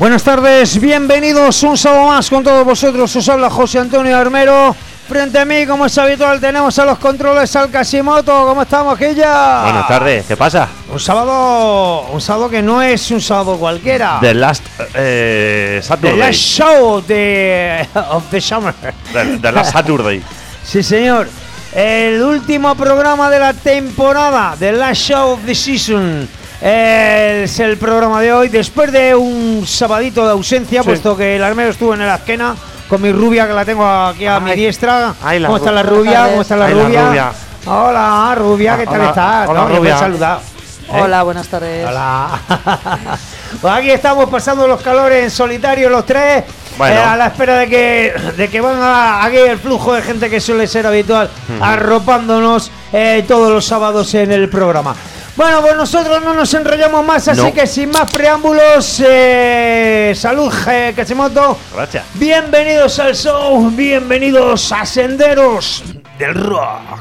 Buenas tardes, bienvenidos un sábado más con todos vosotros. Os habla José Antonio Armero. Frente a mí, como es habitual, tenemos a los controles al Casimoto. ¿Cómo estamos, Quilla? Buenas tardes, ¿qué pasa? Un sábado que no es un sábado cualquiera. The Last Saturday. The Last Show of the Summer. The Last Saturday. Sí, señor. El último programa de la temporada, The Last Show of the Season. Es el programa de hoy, después de un sabadito de ausencia, sí, puesto que el Armero estuvo en el Azquena con mi rubia, que la tengo aquí a mi diestra. ¿Cómo está la rubia? ¿Cómo está la rubia? Hola, rubia, ¿qué tal estás? Hola, no, rubia. Saludar. Hola, buenas tardes. Hola. Pues aquí estamos pasando los calores en solitario los tres, bueno, a la espera de que venga aquí el flujo de gente que suele ser habitual, arropándonos todos los sábados en el programa. Bueno, pues nosotros no nos enrollamos más, así que sin más preámbulos, salud, Casimoto. Gracias. Bienvenidos al show, bienvenidos a Senderos del Rock.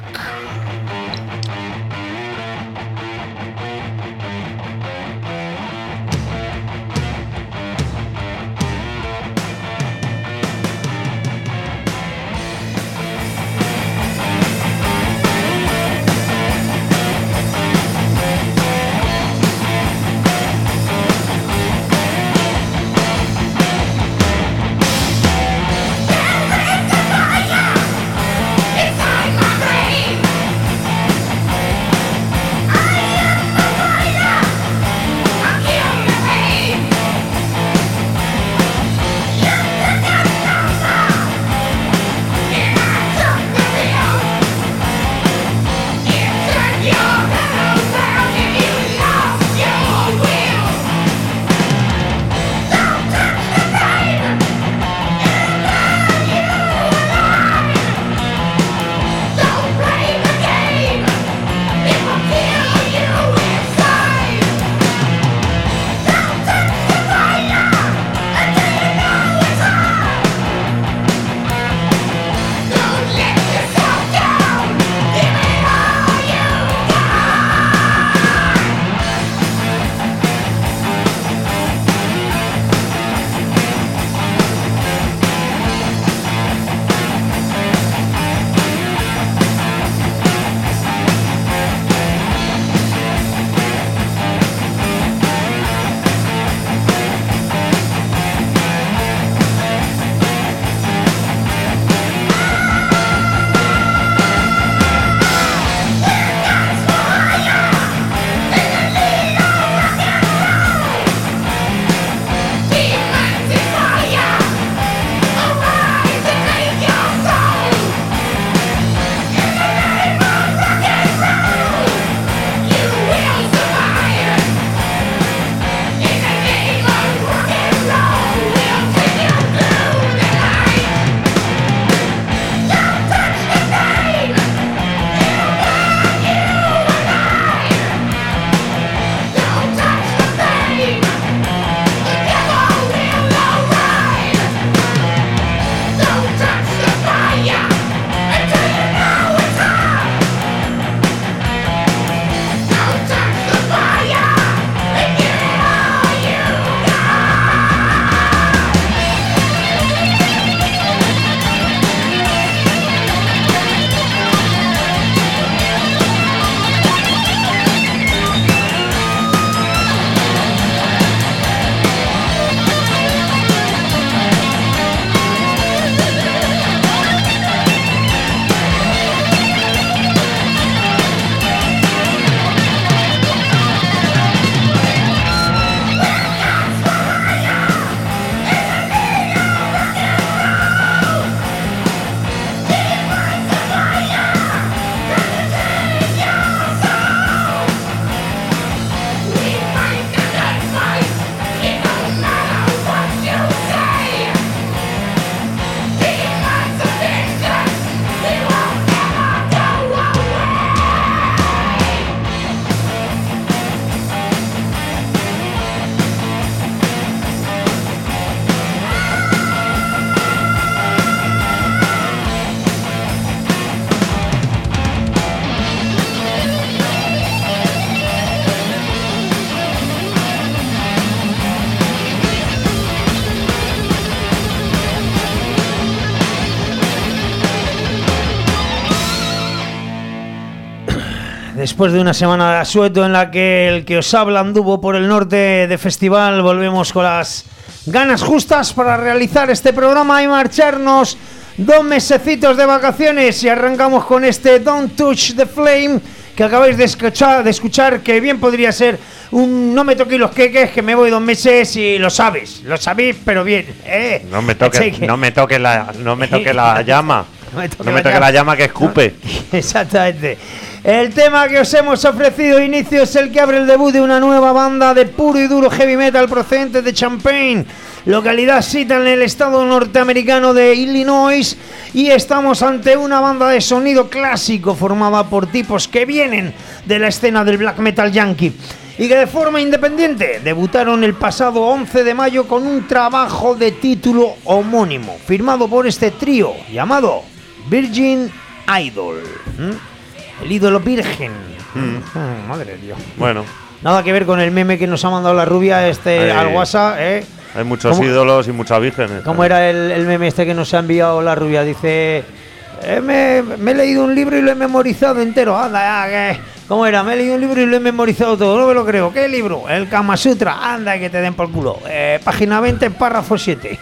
después de una semana de asueto en la que el que os habla anduvo por el norte de festival, volvemos con las ganas justas para realizar este programa y marcharnos 2 mesecitos de vacaciones, y arrancamos con este Don't Touch the Flame que acabáis de escuchar, que bien podría ser un no me toquéis los queques, que me voy 2 meses, y lo sabéis, pero bien, No me toque la llama. No me toque la llama que escupe. Exactamente. El tema que os hemos ofrecido de inicio es el que abre el debut de una nueva banda de puro y duro heavy metal procedente de Champaign, localidad cita en el estado norteamericano de Illinois, y estamos ante una banda de sonido clásico formada por tipos que vienen de la escena del black metal yankee y que de forma independiente debutaron el pasado 11 de mayo con un trabajo de título homónimo, firmado por este trío llamado Virgin Idol. El ídolo virgen. Madre de Dios. Bueno. Nada que ver con el meme que nos ha mandado la rubia al WhatsApp, Hay muchos ídolos y muchas vírgenes. ¿Cómo era el meme este que nos ha enviado la rubia? Dice, me he leído un libro y lo he memorizado entero. Anda, ¿cómo era? Me he leído un libro y lo he memorizado todo. No me lo creo. ¿Qué libro? El Kama Sutra. Anda, que te den por culo. Página 20, párrafo 7.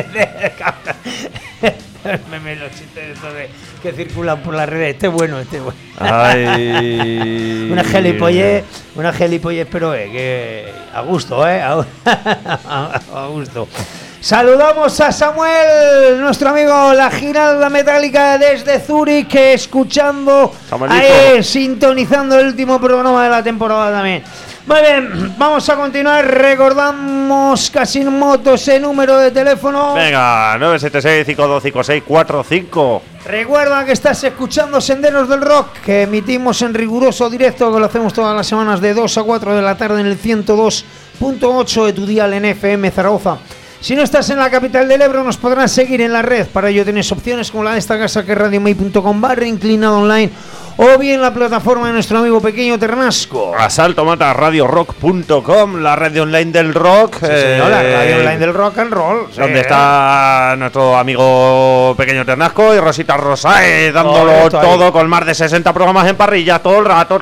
Meme, los chistes que circulan por las redes. Este es bueno. Ay. Una gilipollez, pero que a gusto, a gusto. Saludamos a Samuel, nuestro amigo, la Giralda Metálica desde Zúrich, escuchando, sintonizando el último programa de la temporada también. Muy bien, vamos a continuar. Recordamos Casimoto ese número de teléfono. Venga, 976-525645. Recuerda que estás escuchando Senderos del Rock, que emitimos en riguroso directo, que lo hacemos todas las semanas de 2 a 4 de la tarde en el 102.8 de tu dial en FM Zaragoza. Si no estás en la capital del Ebro, nos podrás seguir en la red. Para ello tienes opciones como la de esta casa, que es radiomay.com/inclinado online, o bien la plataforma de nuestro amigo pequeño Ternasco. asaltomatarradiorock.com, la radio online del rock. Sí, señor, la radio online del rock and roll. Donde está nuestro amigo pequeño Ternasco y Rosita Rosae, dándolo todo, con más de 60 programas en parrilla, todo el rato.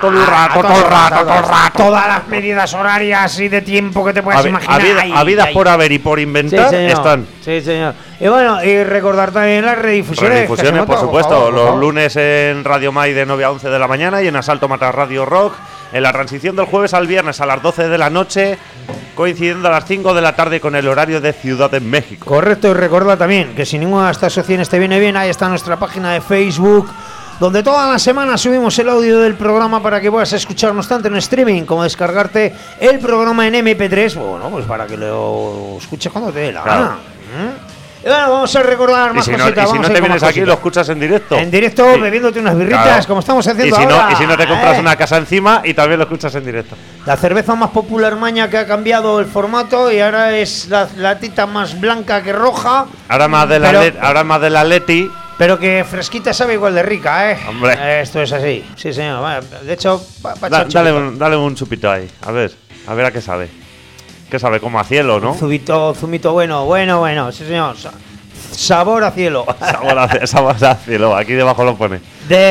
Todas las medidas horarias y de tiempo que te puedas imaginar. Habidas por haber y por inventar, sí, están. Sí, señor. Y bueno, y recordar también las redifusiones. Por supuesto, los lunes en Radio May de 9 a 11 de la mañana y en Asalto Mata Radio Rock, en la transición del jueves al viernes a las 12 de la noche, coincidiendo a las 5 de la tarde con el horario de Ciudad de México. Correcto, y recordad también que si ninguna de estas opciones te viene bien, ahí está nuestra página de Facebook, donde todas las semanas subimos el audio del programa para que puedas escucharnos tanto en streaming como descargarte el programa en MP3, bueno, pues para que lo escuches cuando te dé la gana. Y bueno, vamos a recordar más cositas. Y si no te vienes aquí, lo escuchas en directo. En directo, sí, bebiéndote unas birritas, como estamos haciendo ahora. Y si no te compras una casa encima y también lo escuchas en directo. La cerveza más popular maña, que ha cambiado el formato y ahora es la latita más blanca que roja. Ahora más de la Leti. Pero que fresquita sabe igual de rica, Hombre. Esto es así. Sí, señor. Bueno, de hecho, dale un chupito ahí. A ver a qué sabe. Que sabe como a cielo, ¿no? Zumito bueno, sí, señor. Sabor a cielo. Sabor a cielo, aquí debajo lo pone.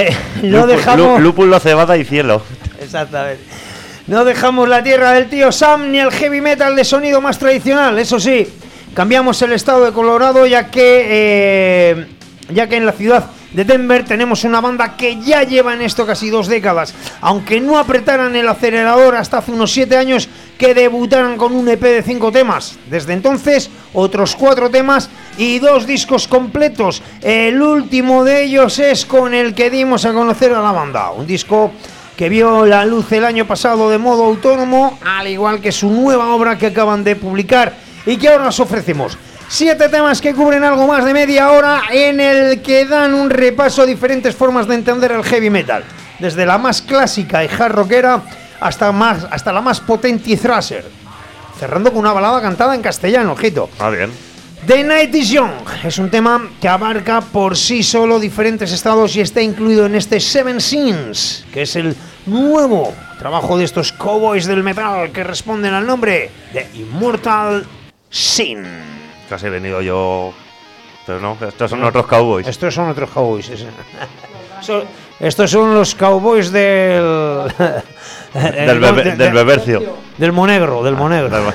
Lúpulo, cebada y cielo. Exactamente. No dejamos la tierra del tío Sam ni el heavy metal de sonido más tradicional, eso sí. Cambiamos el estado de Colorado, ya que en la ciudad de Denver tenemos una banda que ya lleva en esto casi 2 décadas, aunque no apretaran el acelerador hasta hace unos 7 años que debutaran con un EP de 5 temas. Desde entonces, otros 4 temas y 2 discos completos. El último de ellos es con el que dimos a conocer a la banda, un disco que vio la luz el año pasado de modo autónomo, al igual que su nueva obra que acaban de publicar y que ahora os ofrecemos. 7 temas que cubren algo más de media hora, en el que dan un repaso a diferentes formas de entender el heavy metal, desde la más clásica y hard rockera hasta la más potente y thrasher, cerrando con una balada cantada en castellano, ojito. Bien. The Night is Young es un tema que abarca por sí solo diferentes estados y está incluido en este Seven Sins, que es el nuevo trabajo de estos cowboys del metal que responden al nombre de Immortal Sin. Casi he venido yo, pero no, estos son otros cowboys. Estos son otros cowboys. Estos son los Cowboys del del Bebercio. Del Monegro, del Monegro.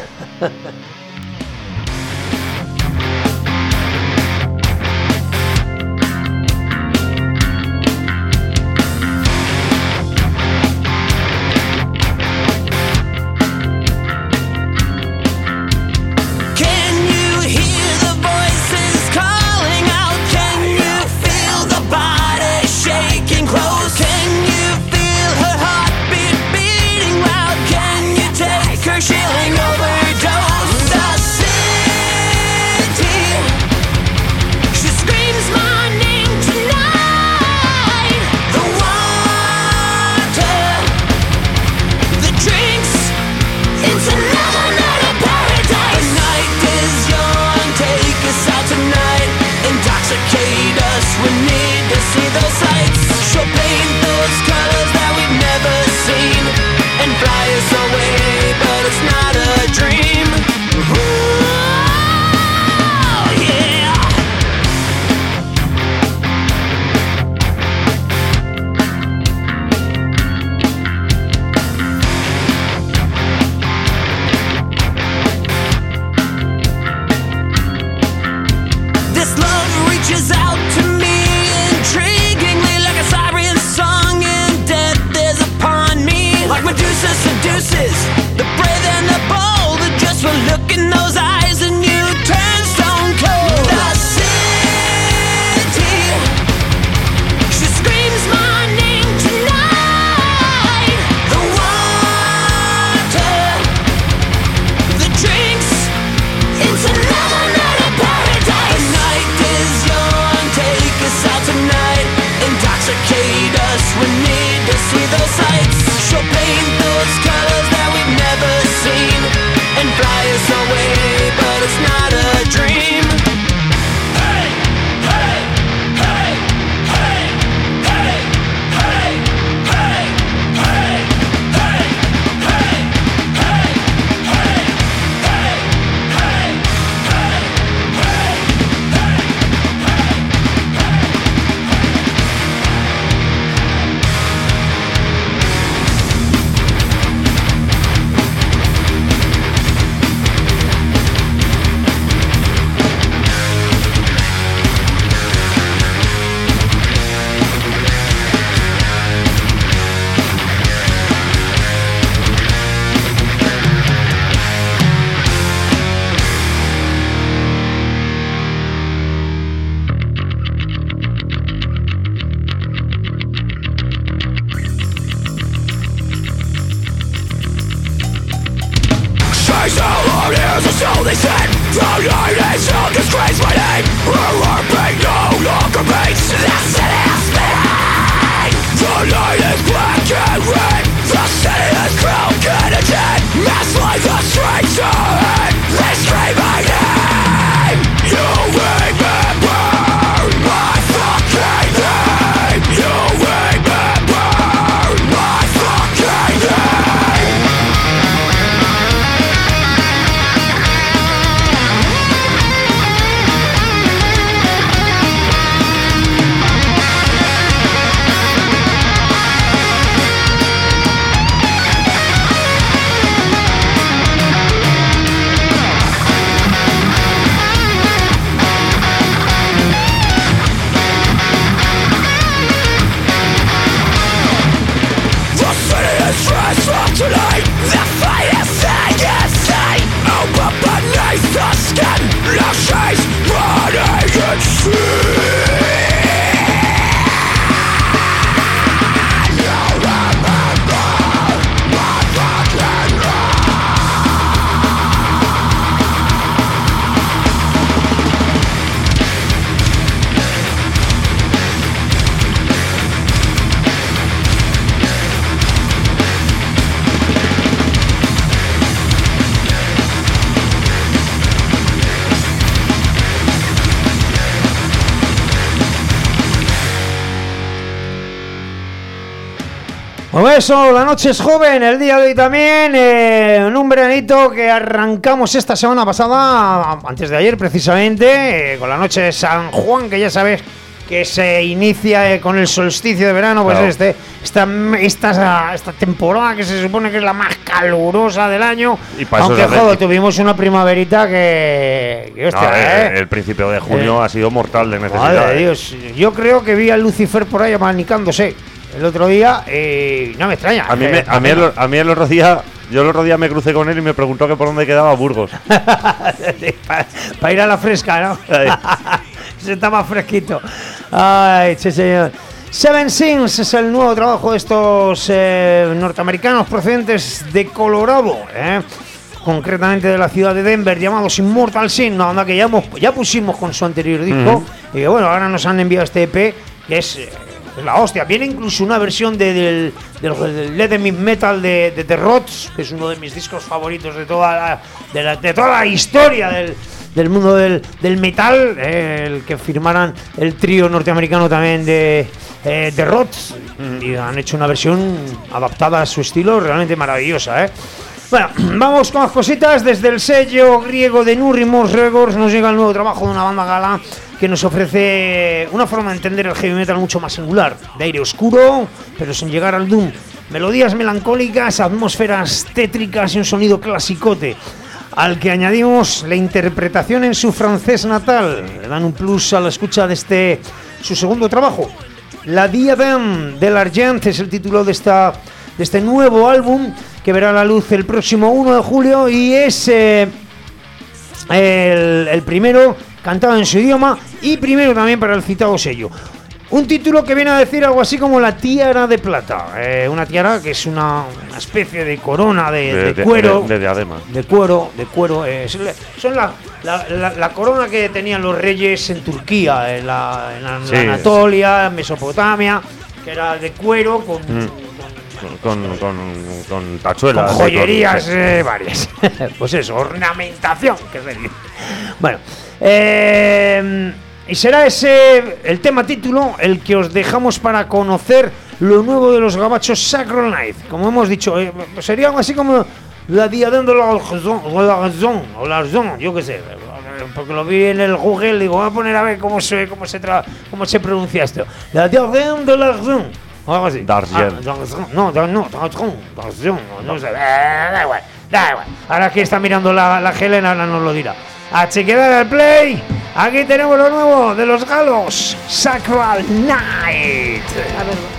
Pues eso, la noche es joven, el día de hoy también, en un veranito que arrancamos esta semana pasada, antes de ayer precisamente, con la noche de San Juan, que ya sabes que se inicia con el solsticio de verano, pues claro. esta temporada que se supone que es la más calurosa del año, aunque joder, tuvimos una primaverita que hostia, el principio de junio ha sido mortal de necesidad. Madre Dios, yo creo que vi a Lucifer por ahí abanicándose el otro día y no me extraña. A mí el otro día, yo el otro día me crucé con él y me preguntó que por dónde quedaba Burgos. Para ir a la fresca, ¿no? Se estaba fresquito. Ay, che señor. Seven Sins es el nuevo trabajo de estos norteamericanos procedentes de Colorado, concretamente de la ciudad de Denver, llamados Immortal Sin, una banda que ya pusimos con su anterior disco, y que bueno, ahora nos han enviado este EP, que es la hostia. Viene incluso una versión del Let Me Metal de The Rods, que es uno de mis discos favoritos de toda la historia del mundo del metal, el que firmaran el trío norteamericano también de The Rods, y han hecho una versión adaptada a su estilo realmente maravillosa, Bueno, vamos con las cositas. Desde el sello griego de Nurimos Records nos llega el nuevo trabajo de una banda gala que nos ofrece una forma de entender el heavy metal mucho más singular, de aire oscuro, pero sin llegar al doom. Melodías melancólicas, atmósferas tétricas y un sonido clasicote, al que añadimos la interpretación en su francés natal. Le dan un plus a la escucha de su segundo trabajo. La Diadème de l'Argent es el título de este nuevo álbum, que verá la luz el próximo 1 de julio y es el primero cantado en su idioma y primero también para el citado sello. Un título que viene a decir algo así como la tiara de plata. Una tiara que es una especie de corona de cuero. De diadema. De cuero. Son la corona que tenían los reyes en Turquía, en la Anatolia, en Mesopotamia, que era de cuero con tachuelas. Con joyerías varias. Pues eso, ornamentación, que se dice. Bueno, y será ese el tema título el que os dejamos para conocer lo nuevo de los gabachos Sacral Night. Como hemos dicho, sería algo así como la Diadème de l'Argent, yo qué sé, porque lo vi en el Google, digo, voy a poner a ver cómo se pronuncia esto. La Diadème de l'Argent. O algo así. D'Argent. No sé. Da igual. Ahora que está mirando la Helena, ahora nos lo dirá. A chequear al play. Aquí tenemos lo nuevo de los galos, Sacral Night. A ver.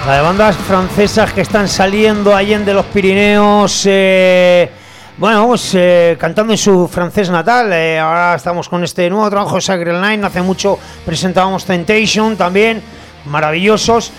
La de bandas francesas que están saliendo allende los Pirineos, cantando en su francés natal. Ahora estamos con este nuevo trabajo de Sacred Line. Hace mucho presentábamos Temptation también, maravillosos.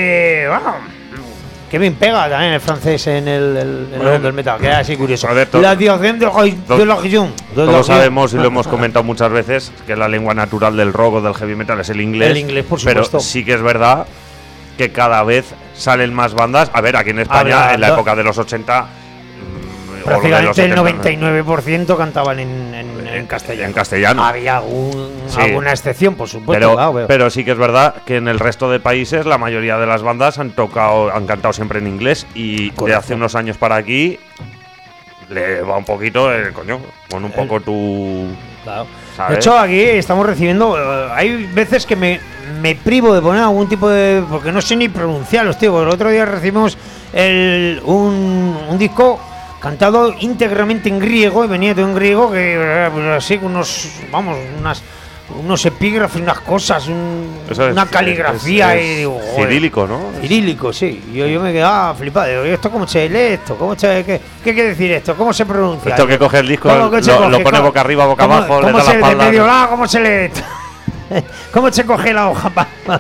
Qué bien pega también el francés en el mundo del metal, que es así curioso. La dirección de la región. Todos sabemos y lo hemos comentado muchas veces que la lengua natural del rock o del heavy metal es el inglés. El inglés, por supuesto. Pero sí que es verdad que cada vez salen más bandas. A ver, aquí en España, en la época de los 80, prácticamente el 99% cantaban en castellano. En castellano. Había alguna excepción, por supuesto. Pero sí que es verdad que en el resto de países la mayoría de las bandas han cantado siempre en inglés. Y de hace unos años para aquí le va un poquito, pon un poco tu... Claro. ¿Sabes? De hecho, aquí estamos recibiendo... hay veces que me privo de poner algún tipo de... porque no sé ni pronunciarlos, tío. El otro día recibimos un disco cantado íntegramente en griego, y venía todo en griego, que así con unos epígrafes, unas cosas, una caligrafía, y digo, cirílico, ¿no? Cirílico, sí. Yo me quedaba flipado. Digo, ¿esto cómo se lee esto? ¿Qué quiere decir esto? ¿Cómo se pronuncia? Esto que coge el disco, lo pone boca arriba, boca abajo, ¿cómo se lee de medio lado? ¿Cómo se lee esto? ¿Cómo se coge la hoja?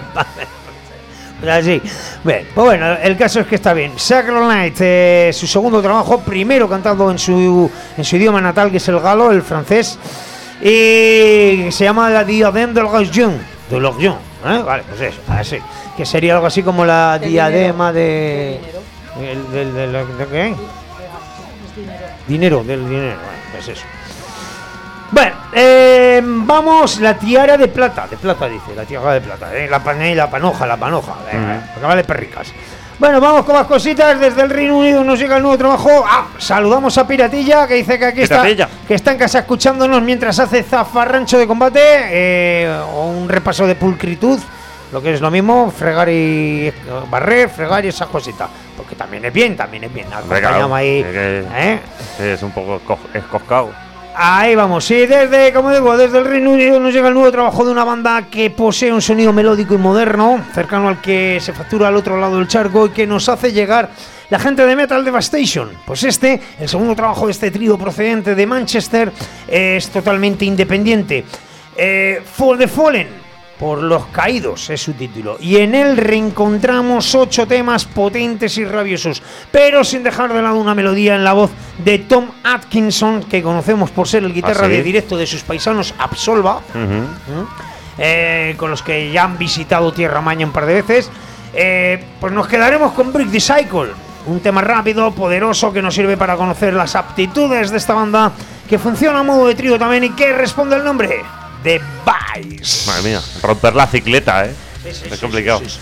Así. Bien, pues bueno, el caso es que está bien. Sacred Night, su segundo trabajo, primero cantando en su idioma natal, que es el galo, el francés, y se llama La Diadème de l'Orient. Vale, pues eso, así. Que sería algo así como la diadema de ¿qué? Dinero, del dinero. Bueno, pues eso. Bueno, vamos, la tiara de plata dice, la tiara de plata, la panoja, porque vale perricas. Bueno, vamos con más cositas. Desde el Reino Unido nos llega el nuevo trabajo. Saludamos a Piratilla, que dice que aquí está en casa escuchándonos mientras hace zafarrancho de combate, o un repaso de pulcritud, lo que es lo mismo, fregar y barrer, fregar y esas cositas, porque también es bien, acompañamos ahí, es un poco escoscado. Ahí vamos, sí, desde el Reino Unido nos llega el nuevo trabajo de una banda que posee un sonido melódico y moderno, cercano al que se factura al otro lado del charco, y que nos hace llegar la gente de Metal Devastation. Pues el segundo trabajo de este trío procedente de Manchester, es totalmente independiente. For the Fallen, por los caídos, es su título, y en él reencontramos 8 temas potentes y rabiosos, pero sin dejar de lado una melodía en la voz de Tom Atkinson, que conocemos por ser el guitarra de directo de sus paisanos Absolva, con los que ya han visitado Tierra Maña un par de veces. Pues nos quedaremos con Break the Cycle, un tema rápido, poderoso, que nos sirve para conocer las aptitudes de esta banda, que funciona a modo de trío también y que responde al nombre de Vice. Madre mía, romper la cicleta, es complicado. Sí.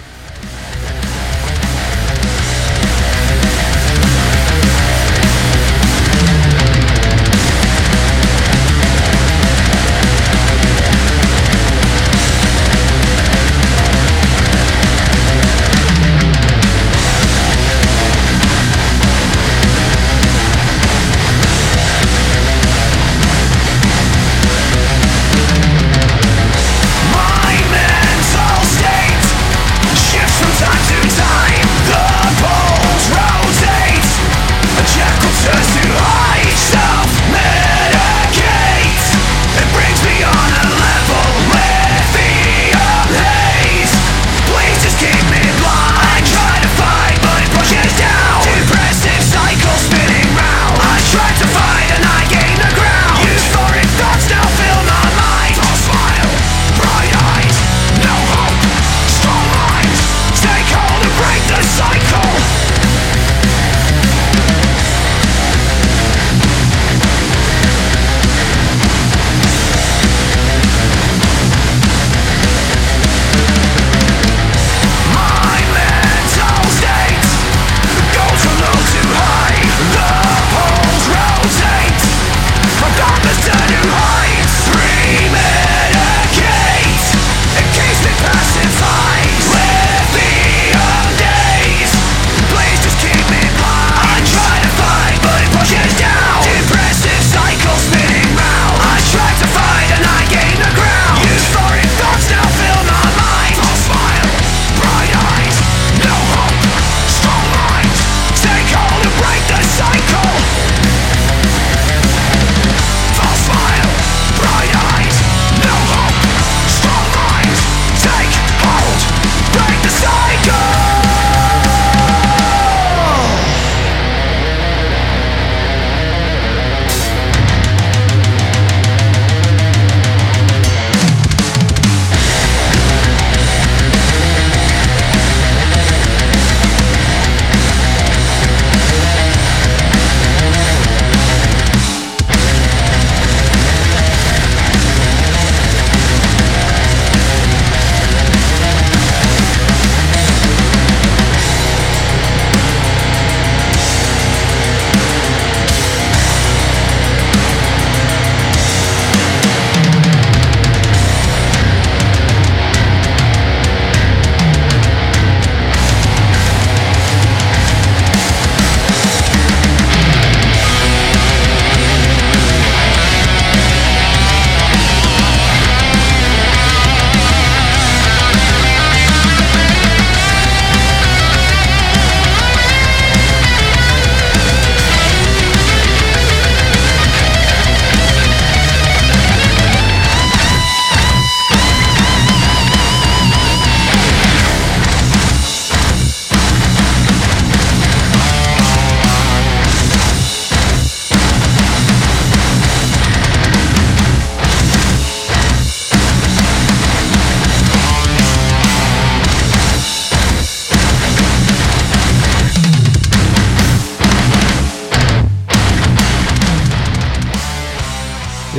My mental state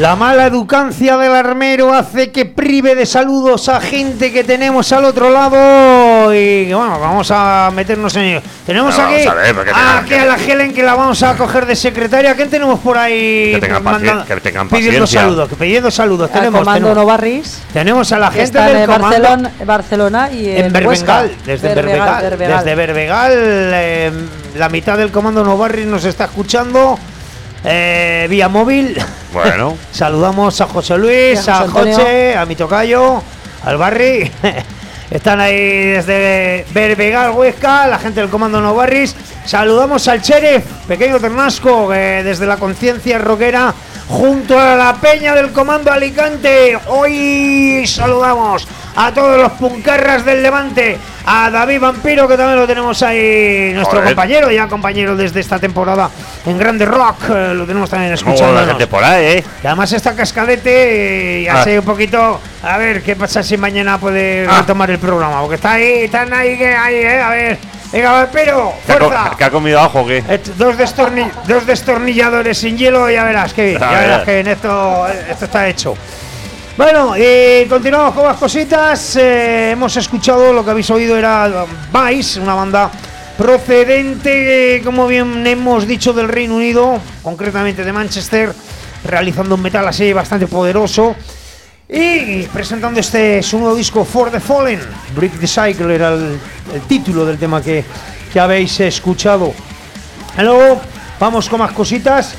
La mala educancia del armero hace que prive de saludos a gente que tenemos al otro lado. Y bueno, vamos a meternos en ello. Tenemos aquí a la Helen, que la vamos a coger de secretaria. ¿Quién tenemos por ahí? Que tengan pidiendo paciencia. Pidiendo saludos. Tenemos Novarris. Tenemos a la gente del Barcelona y en Berbegal. Desde Berbegal, la mitad del comando Novarris nos está escuchando. Vía móvil. Bueno. Saludamos a José Luis, a José, a mi tocayo, al Barri. Están ahí desde Berbegal, Huesca, la gente del comando Novarris. Saludamos al Sheriff, pequeño Ternasco, desde la conciencia rockera, junto a la peña del comando Alicante. Hoy saludamos a todos los puncarras del Levante, a David Vampiro, que también lo tenemos ahí, nuestro compañero desde esta temporada en Grande Rock, lo tenemos también escuchando. Y además está cascadete y hace un poquito, a ver qué pasa si mañana puede retomar el programa, porque están ahí, a ver. Venga, Vampiro, fuerza. ¿Que ha comido ajo o qué? Dos destornilladores sin hielo y ya verás que en esto está hecho. Bueno, continuamos con más cositas. Hemos escuchado, lo que habéis oído era Vice, una banda procedente, como bien hemos dicho, del Reino Unido, concretamente de Manchester, realizando un metal así bastante poderoso y presentando su nuevo disco, For the Fallen. Break the Cycle era el título del tema que habéis escuchado. Luego vamos con más cositas.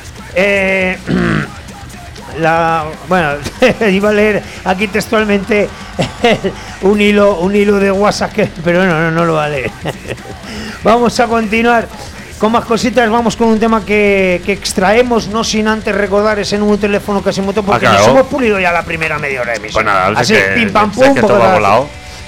Iba a leer aquí textualmente un hilo de WhatsApp, pero no lo va a leer. Vamos a continuar con más cositas. Vamos con un tema que extraemos, no sin antes recordar ese número de teléfono que se montó, porque nos hemos pulido ya la primera media hora de emisión. Pues nada, así, pim pam pum, que todo ha volado.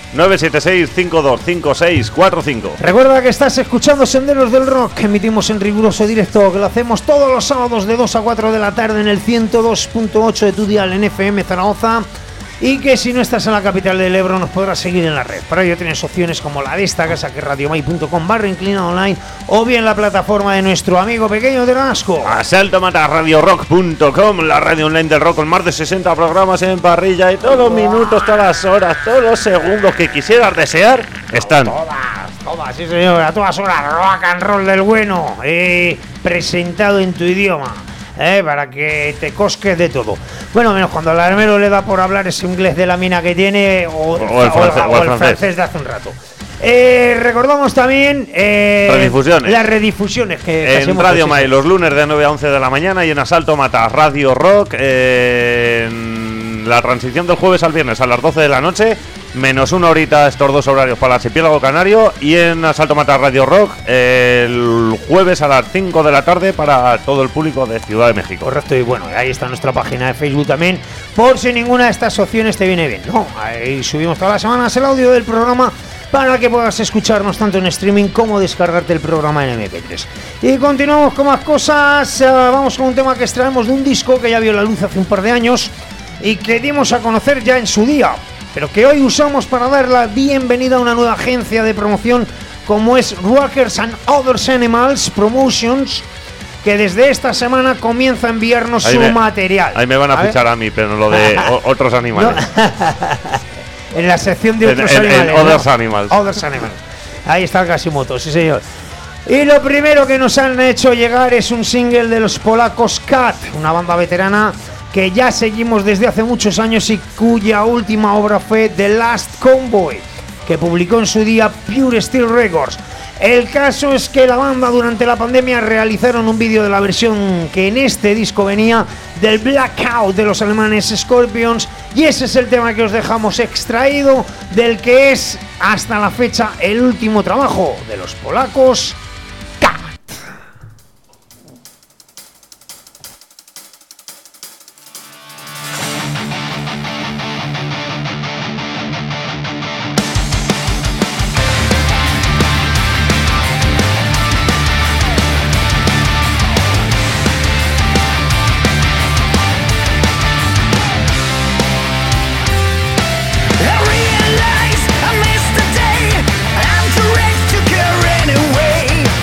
976-525645. Recuerda que estás escuchando Senderos del Rock, que emitimos en riguroso directo, que lo hacemos todos los sábados de 2 a 4 de la tarde en el 102.8 de tu dial en FM Zaragoza, y que si no estás en la capital del Ebro nos podrás seguir en la red. Para ello tienes opciones como la de esta casa, que es radiomai.com/inclinado online, o bien la plataforma de nuestro amigo pequeño Ternasco, asaltomatarradiorock.com, la radio online del rock, con más de 60 programas en parrilla, y todos los minutos, todas las horas, todos los segundos que quisieras desear están. Todas, sí señor, a todas horas, rock and roll del bueno, presentado en tu idioma. Para que te cosques de todo. Bueno, menos cuando al armero le da por hablar ese inglés de la mina que tiene o el francés de hace un rato. Recordamos también las redifusiones que en Radio Mai los lunes de 9 a 11 de la mañana y en Asalto Mata Radio Rock, en la transición del jueves al viernes a las 12 de la noche, menos una horita estos dos horarios para el archipiélago canario, y en Asalto Mata Radio Rock el jueves a las 5 de la tarde para todo el público de Ciudad de México. Correcto, y bueno, ahí está nuestra página de Facebook también, por si ninguna de estas opciones te viene bien, ¿no? Ahí subimos todas las semanas el audio del programa para que puedas escucharnos tanto en streaming como descargarte el programa en MP3. Y continuamos con más cosas. Vamos con un tema que extraemos de un disco que ya vio la luz hace un par de años y que dimos a conocer ya en su día, pero que hoy usamos para dar la bienvenida a una nueva agencia de promoción como es Rockers and Other Animals Promotions, que desde esta semana comienza a enviarnos su material. Ahí me van a fichar a mí, pero no lo de otros animales. En la sección de otros animales. Others Animals. Others Animals. Ahí está el Casimoto, sí señor. Y lo primero que nos han hecho llegar es un single de los polacos Cat, una banda veterana que ya seguimos desde hace muchos años y cuya última obra fue The Last Convoy, que publicó en su día Pure Steel Records. El caso es que la banda durante la pandemia realizaron un vídeo de la versión que en este disco venía del Blackout de los alemanes Scorpions, y ese es el tema que os dejamos extraído del que es hasta la fecha el último trabajo de los polacos Cat. I realize I missed the day. I'm too rich to care anyway.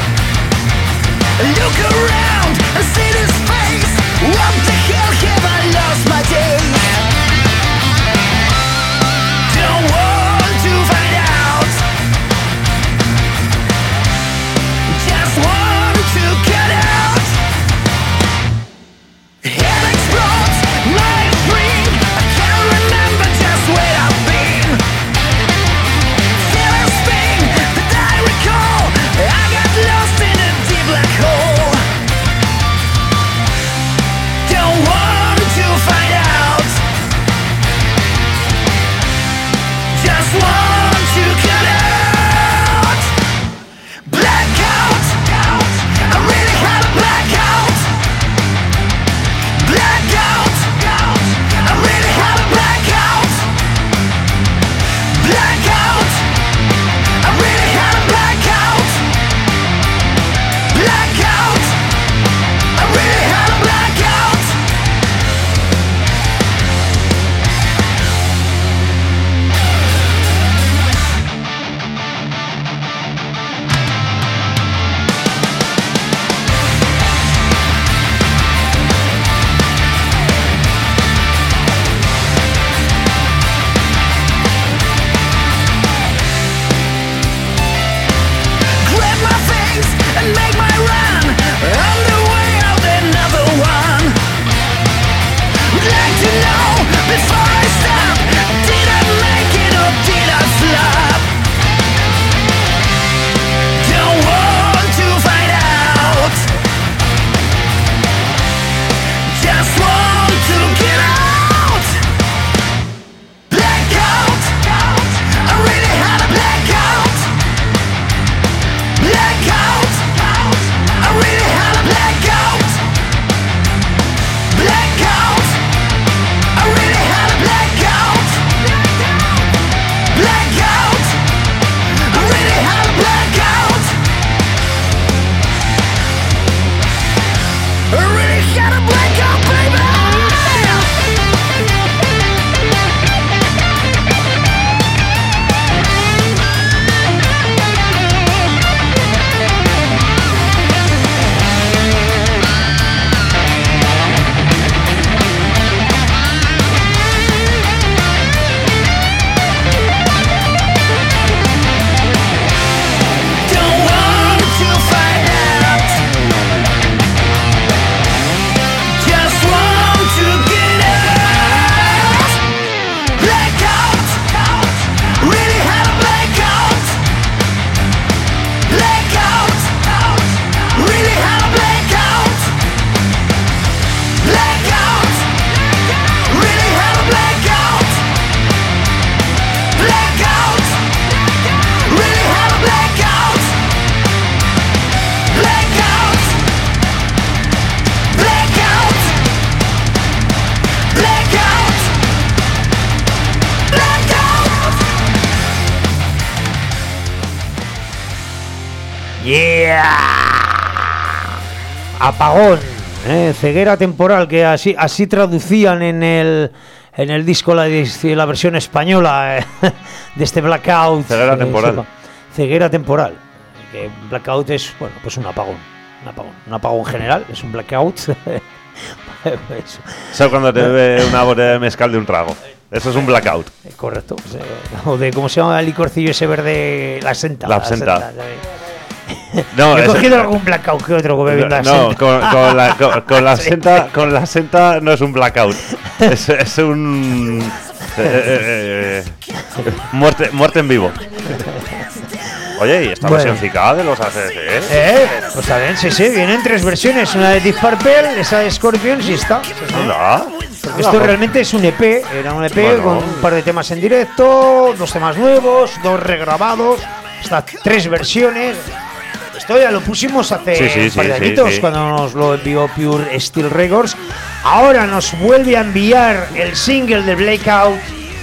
Apagón, ceguera temporal, que así traducían en el disco la versión española de este Blackout. Ceguera temporal. Ceguera temporal. Que Blackout es, bueno, pues un apagón. Un apagón general, es un blackout. Eso cuando te bebe una botella de mezcal de un trago. Eso es un blackout. Correcto. O de, ¿cómo se llama el licorcillo ese verde? La absenta. La absenta. No, he cogido algún blackout que otro bebiendo no, con la absenta no es un blackout. Es un muerte en vivo. Oye, ¿y esta versión cicada de los ACDC? Pues también, sí, vienen 3 versiones. Una de Deep Purple, esa de Scorpions y esta. Porque esto realmente es un EP. Era un EP con un par de temas en directo, 2 temas nuevos, 2 regrabados, hasta 3 versiones. Esto ya lo pusimos hace un par de añitos cuando nos lo envió Pure Steel Records. Ahora nos vuelve a enviar el single de Blackout.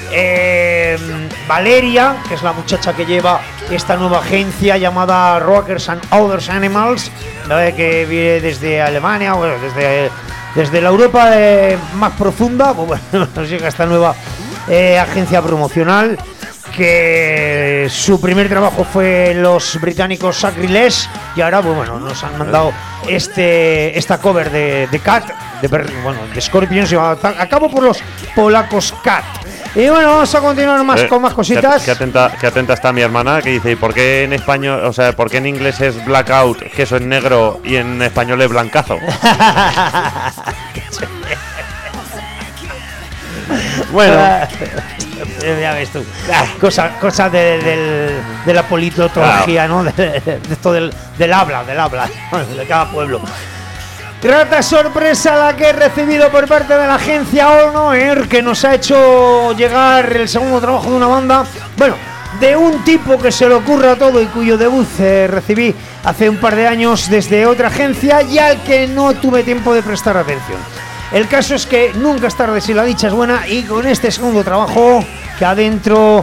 Valeria, que es la muchacha que lleva esta nueva agencia llamada Rockers and Other Animals, que viene desde Alemania, bueno, desde la Europa más profunda, pues bueno, nos llega esta nueva agencia promocional, que su primer trabajo fue los británicos Sacrilege, y ahora pues bueno, nos han mandado esta cover de Cat, de Scorpions, acabo por los polacos Cat. Y bueno, vamos a continuar con más cositas. Que atenta está mi hermana, que dice, ¿y por qué en español, o sea, por qué en inglés es blackout, que eso es negro, y en español es blancazo? Bueno, ya ves tú, cosa de la politología, ¿no? De esto del habla de cada pueblo. Grata sorpresa la que he recibido por parte de la agencia Honor, que nos ha hecho llegar el segundo trabajo de una banda, bueno, de un tipo que se le ocurra todo y cuyo debut recibí hace un par de años desde otra agencia y al que no tuve tiempo de prestar atención. El caso es que nunca es tarde si la dicha es buena, y con este segundo trabajo que adentro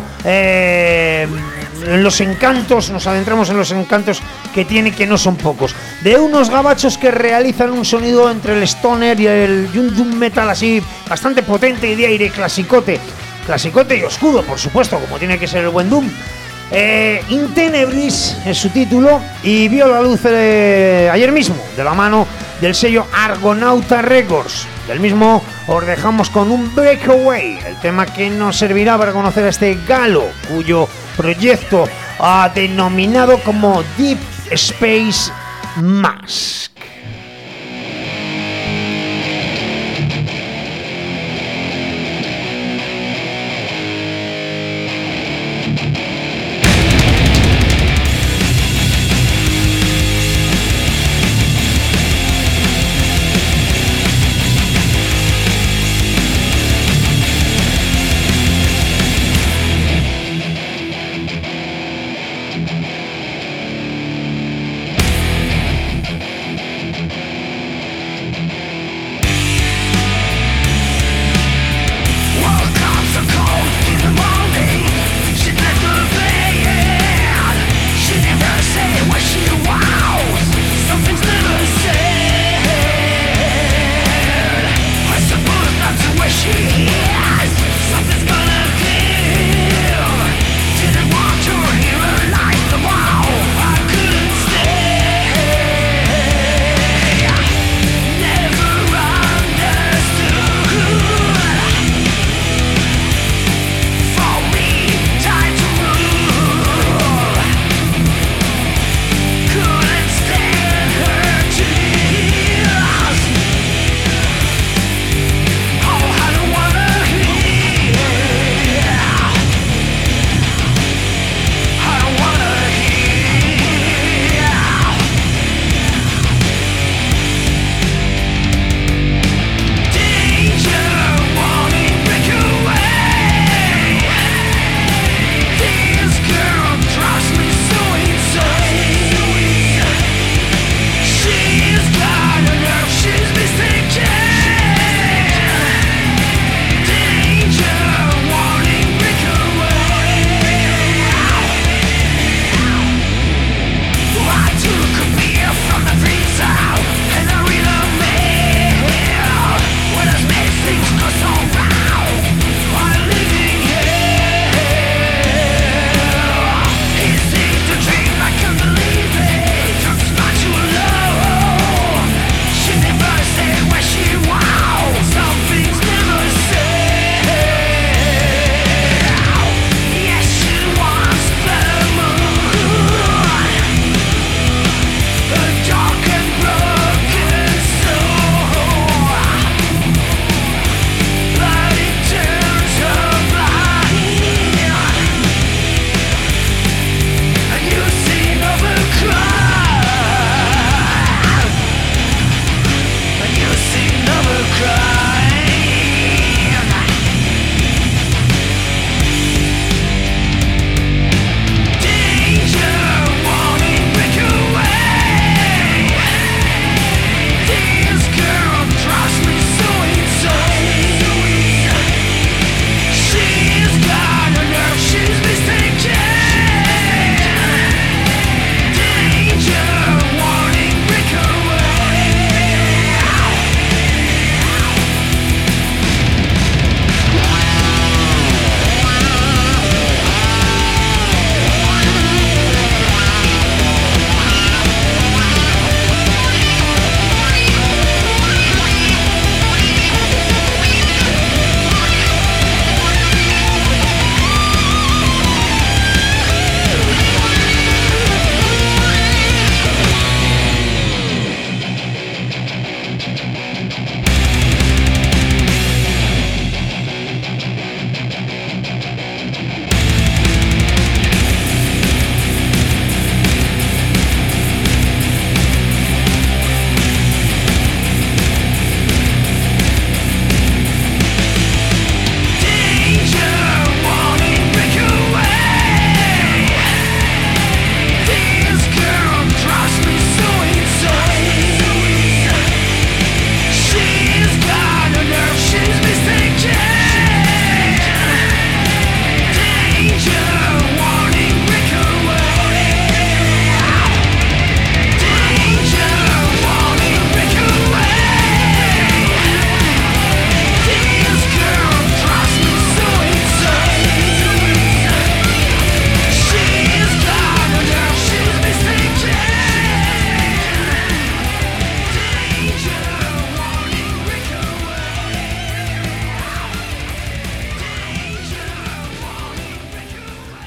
en los encantos, nos adentramos en los encantos que tiene, que no son pocos, de unos gabachos que realizan un sonido entre el stoner y un doom metal así bastante potente y de aire clasicote y oscuro, por supuesto, como tiene que ser el buen doom. In Tenebris es su título y vio la luz ayer mismo de la mano del sello Argonauta Records. Del mismo os dejamos con un Breakaway, el tema que nos servirá para conocer a este galo, cuyo proyecto ha denominado como Deep Space Mask.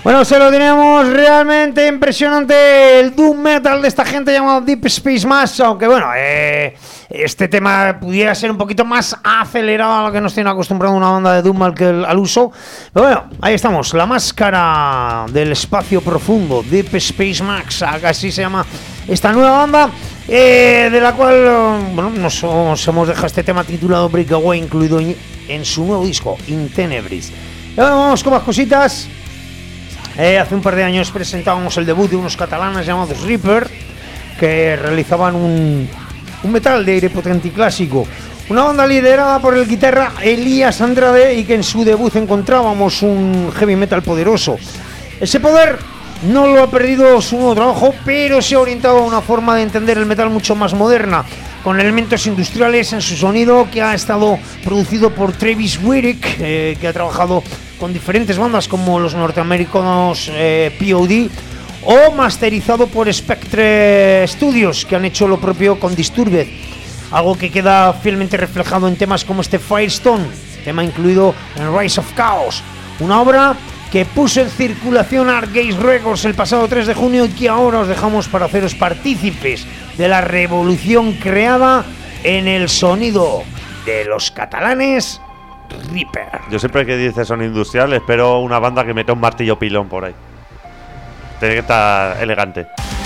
Bueno, se lo tenemos realmente impresionante el doom metal de esta gente llamado Deep Space Mass, aunque bueno, este tema pudiera ser un poquito más acelerado a lo que nos tiene acostumbrado una banda de doom al uso. Pero bueno, ahí estamos, la máscara del espacio profundo, Deep Space Max, así se llama esta nueva banda, de la cual bueno, nos hemos dejado este tema titulado Breakaway, incluido en su nuevo disco, In Tenebris. Y ahora vamos con más cositas. Hace un par de años presentábamos el debut de unos catalanes llamados Reaper, que realizaban un metal de aire potente y clásico. Una banda liderada por el guitarra Elías Andrade y que en su debut encontrábamos un heavy metal poderoso. Ese poder no lo ha perdido su nuevo trabajo, pero se ha orientado a una forma de entender el metal mucho más moderna, con elementos industriales en su sonido, que ha estado producido por Travis Wyrick, que ha trabajado con diferentes bandas como los norteamericanos POD, o masterizado por Spectre Studios, que han hecho lo propio con Disturbed, algo que queda fielmente reflejado en temas como este Firestone, tema incluido en Rise of Chaos, una obra que puso en circulación Artgaze Records el pasado 3 de junio y que ahora os dejamos para haceros partícipes de la revolución creada en el sonido de los catalanes Reaper. Yo siempre que dice son industrial espero una banda que meta un martillo pilón por ahí. Tiene que estar elegante.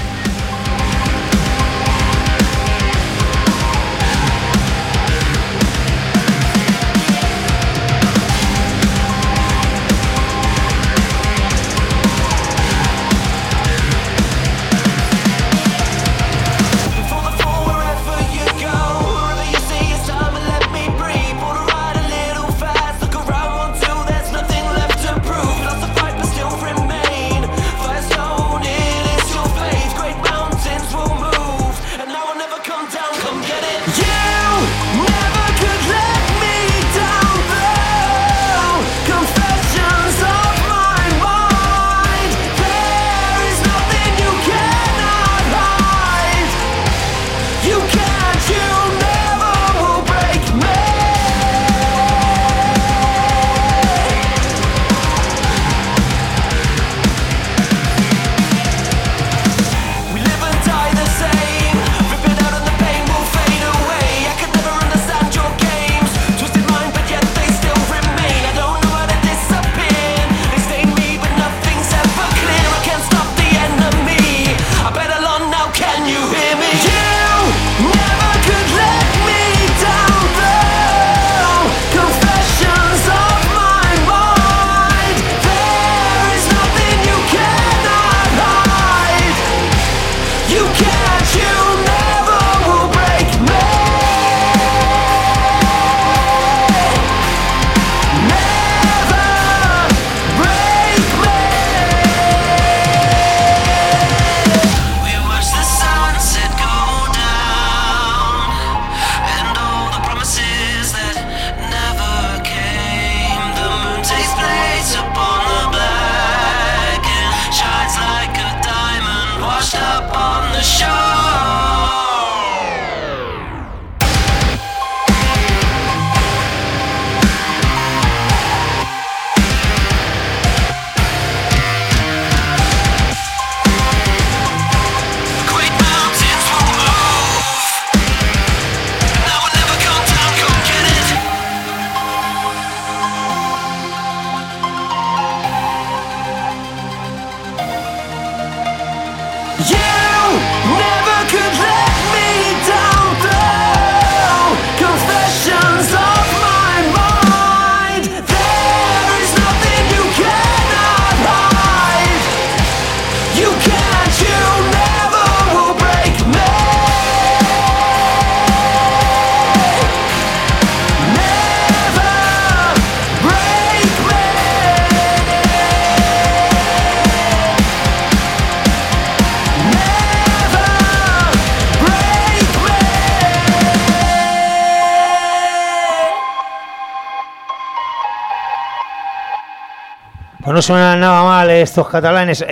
No suenan nada mal estos catalanes.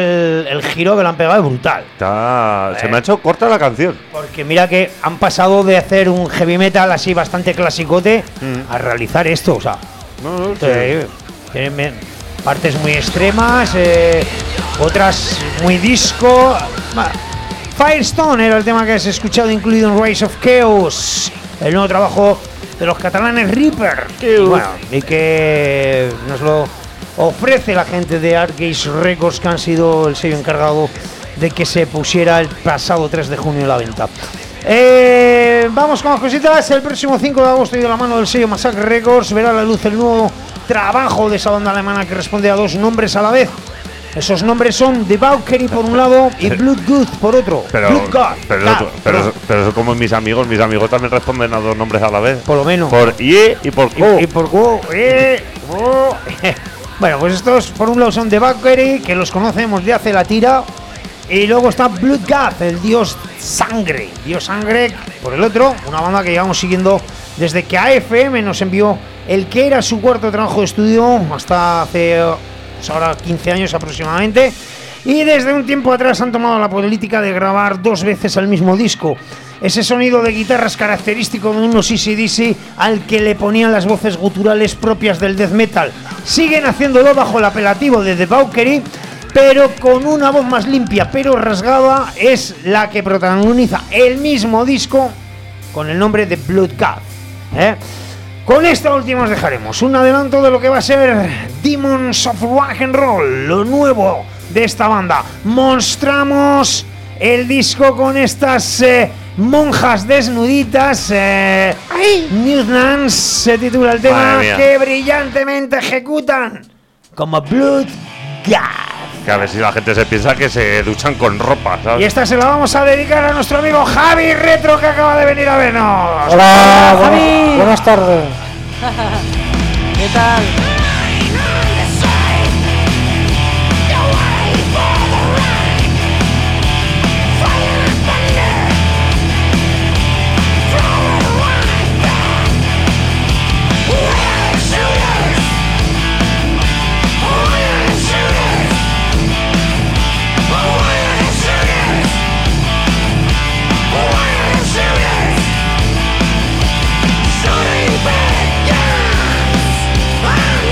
El giro que le han pegado es brutal. Se me ha hecho corta la canción. Porque mira que han pasado de hacer un heavy metal así bastante clasicote a realizar esto. O sea, partes muy extremas, otras muy disco. Firestone era el tema que has escuchado, incluido en Rise of Chaos, el nuevo trabajo de los catalanes Reaper. Bueno, y que nos lo ofrece la gente de Artgaze Records, que han sido el sello encargado de que se pusiera el pasado 3 de junio a la venta. Vamos con las cositas. El próximo 5 de agosto, y de la mano del sello Massacre Records, verá la luz el nuevo trabajo de esa banda alemana que responde a dos nombres a la vez. Esos nombres son The Valkyrie por un lado y Bloodgood por otro. Pero eso como mis amigos también responden a dos nombres a la vez. Por lo menos. Por IE y por Go. Y por Go. Bueno, pues estos por un lado son The Valkyrie, que los conocemos de hace la tira. Y luego está Bloodgood, el dios sangre. Dios sangre por el otro, una banda que llevamos siguiendo desde que AFM nos envió el que era su cuarto trabajo de estudio, hasta hace ahora 15 años aproximadamente. Y desde un tiempo atrás han tomado la política de grabar 2 veces el mismo disco. Ese sonido de guitarras característico de unos AC/DC al que le ponían las voces guturales propias del death metal. Siguen haciéndolo bajo el apelativo de The Valkyrie, pero con una voz más limpia pero rasgada. Es la que protagoniza el mismo disco con el nombre de Bloodgood. Con esta última os dejaremos un adelanto de lo que va a ser Demons of Rock and Roll, lo nuevo de esta banda. Mostramos el disco con estas monjas desnuditas. Newlands se titula el tema, que brillantemente ejecutan como Bloodgood. Que a ver si la gente se piensa que se duchan con ropa, ¿sabes? Y esta se la vamos a dedicar a nuestro amigo Javi Retro, que acaba de venir a vernos. Hola, Javi. Buenas tardes. ¿Qué tal? Shooting bad guns.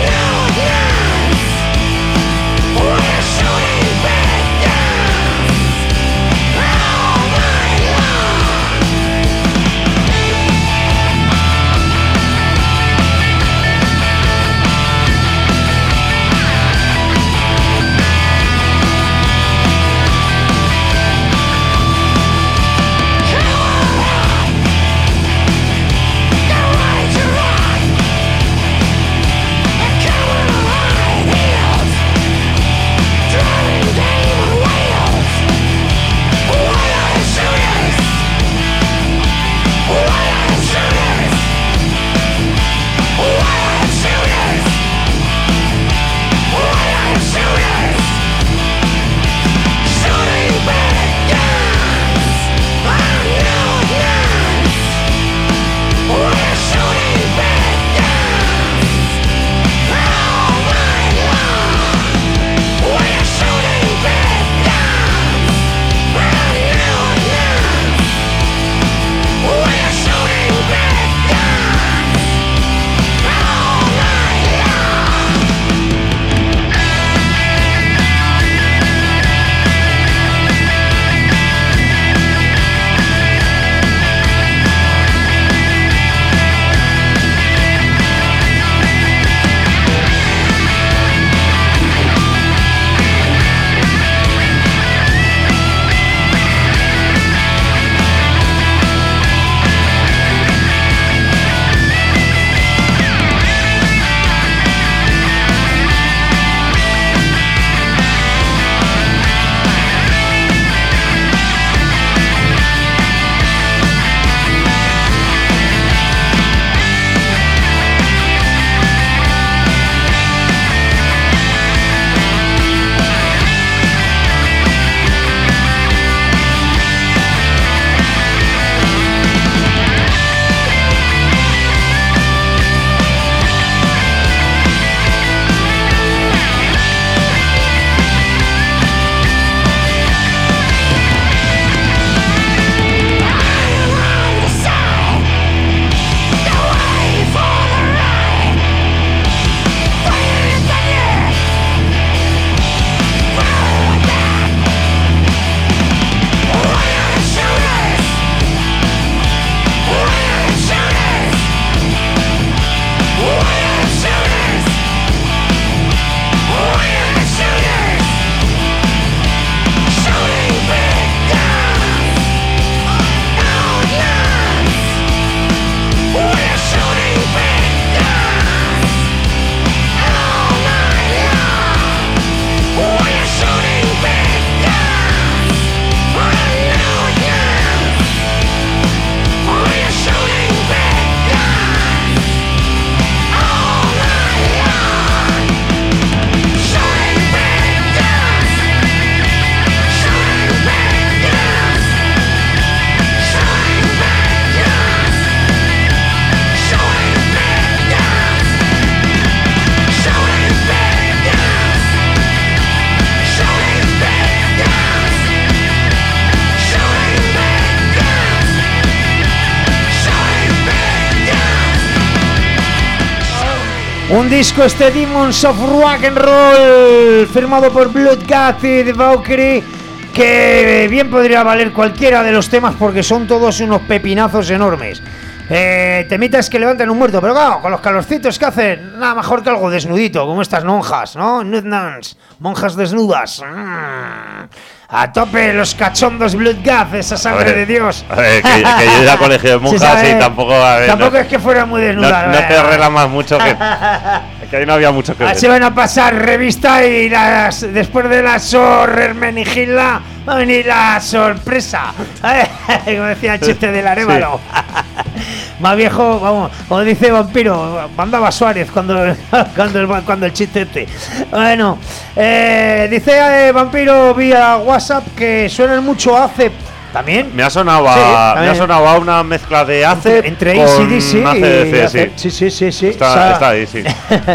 Un disco Demons of Rock and Roll, firmado por Bloodgut y The Valkyrie, que bien podría valer cualquiera de los temas porque son todos unos pepinazos enormes. Temitas que levantan un muerto, pero claro, con los calorcitos que hacen, nada mejor que algo desnudito, como estas monjas, ¿no? Nude nuns, monjas desnudas. A tope los cachondos Bloodgut, esa sangre de Dios. A ver, que yo he ido a colegio de monjas y tampoco... tampoco es que fuera muy desnuda. No te relamas mucho, que ahí no había mucho que ver. Se van a pasar revista y después de la sormenigila va a venir la sorpresa. Como decía el chiste del Arévalo. Sí. Más viejo, vamos, como dice Vampiro, mandaba Suárez cuando el chiste este. Bueno, dice Vampiro vía WhatsApp que suenan mucho ACEP. ¿También? Me ha sonado a una mezcla de ACEP entre AC/DC y ACEP. Sí. Está ahí, sí.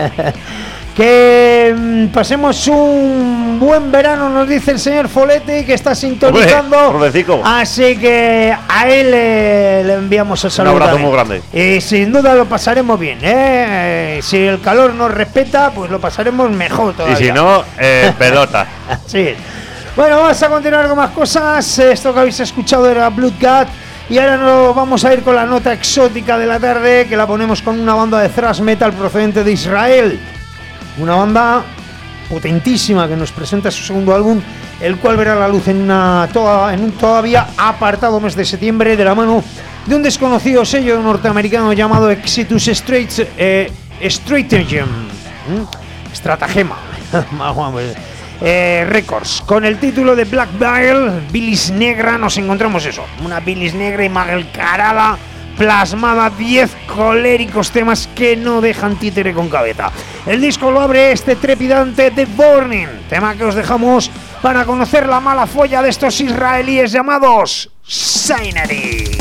Que pasemos un buen verano, nos dice el señor Folete, que está sintonizando. Hombre, así que a él le enviamos el saludo. Un abrazo muy grande. Y sin duda lo pasaremos bien, ¿eh? Si el calor nos respeta, pues lo pasaremos mejor todavía. Y si no, pelota. Sí. Bueno, vamos a continuar con más cosas. Esto que habéis escuchado era Bloodgut. Y ahora nos vamos a ir con la nota exótica de la tarde, que la ponemos con una banda de thrash metal procedente de Israel. Una banda potentísima que nos presenta su segundo álbum, el cual verá la luz en un todavía apartado mes de septiembre, de la mano de un desconocido sello norteamericano llamado Exitus Stratagem Records. Con el título de Black Dial, Bilis Negra, nos encontramos eso, una bilis negra y malcarada, plasmada 10 coléricos temas que no dejan títere con cabeza. El disco lo abre este trepidante The Burning, tema que os dejamos para conocer la mala folla de estos israelíes llamados Sainari.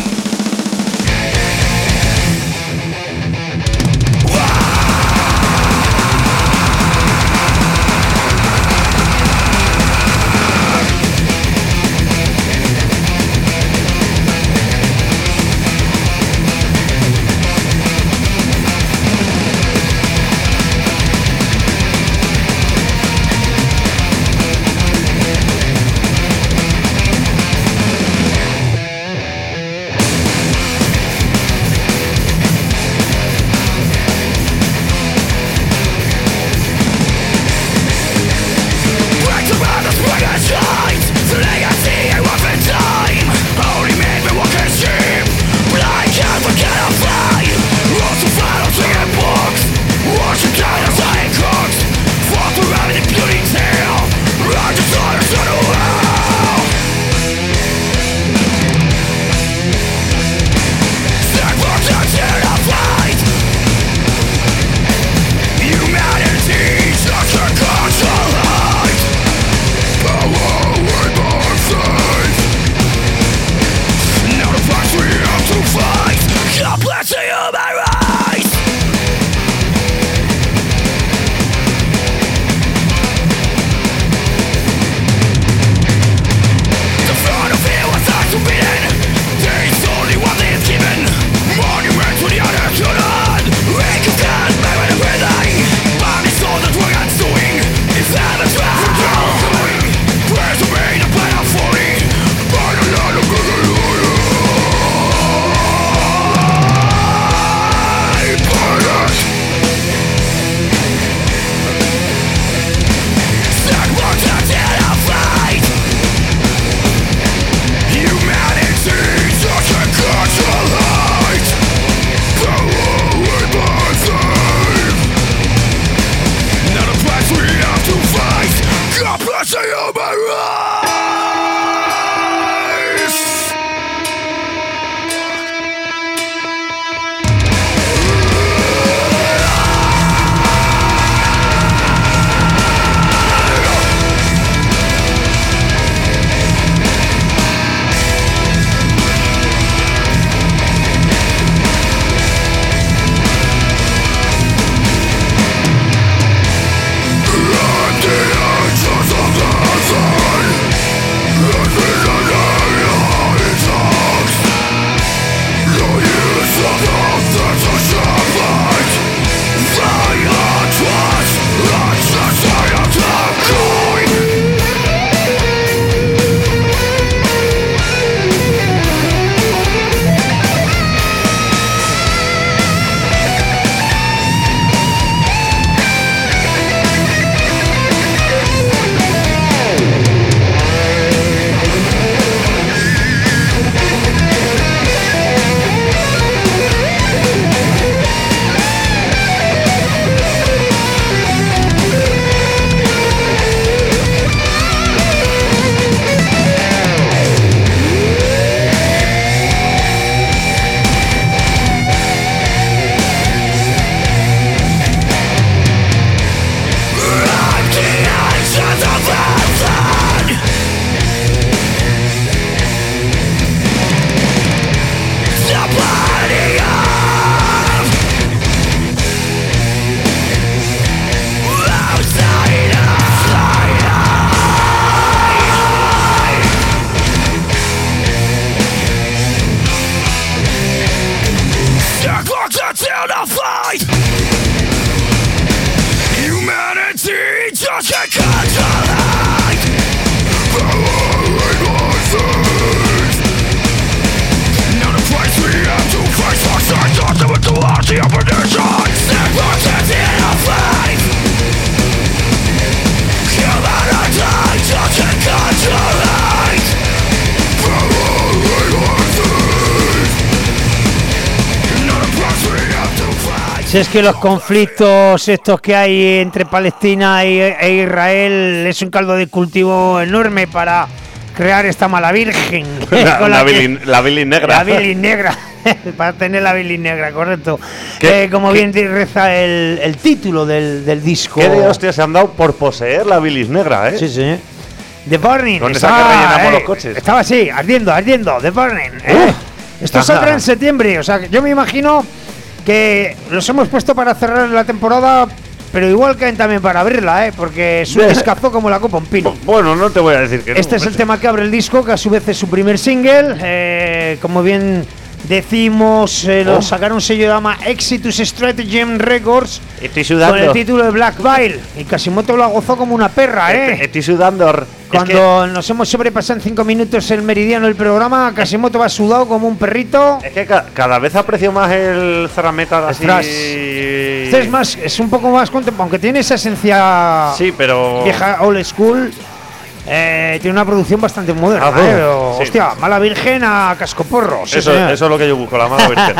Si es que los conflictos estos que hay entre Palestina e Israel es un caldo de cultivo enorme para crear esta mala virgen. La bilis negra. La bilis negra. Para tener la bilis negra, correcto. Como ¿Qué? bien reza el título del disco. ¿Qué de hostias se han dado por poseer la bilis negra, Sí, sí. The Burning. Con esa que rellenamos los coches. Estaba así, ardiendo. The Burning. Esto Ajá. saldrá en septiembre. O sea, yo me imagino que los hemos puesto para cerrar la temporada, pero igual caen también para abrirla, porque es un discazo como la copa un pino. Bueno, no te voy a decir que Este es el tema que abre el disco, que a su vez es su primer single. Como bien decimos, lo sacaron un sello llama Exitus Stratagem Records. Estoy sudando. Con el título de Black Veil. Y Casimoto lo gozó como una perra, Estoy sudando. Cuando nos hemos sobrepasado en 5 minutos el meridiano del programa, Casimoto va sudado como un perrito. Es que cada vez aprecio más el thrash metal así. Este es un poco más aunque tiene esa esencia pero vieja, old school. Tiene una producción bastante moderna, pero, sí. Hostia, mala virgen a cascoporro. Sí, eso es lo que yo busco, la mala virgen.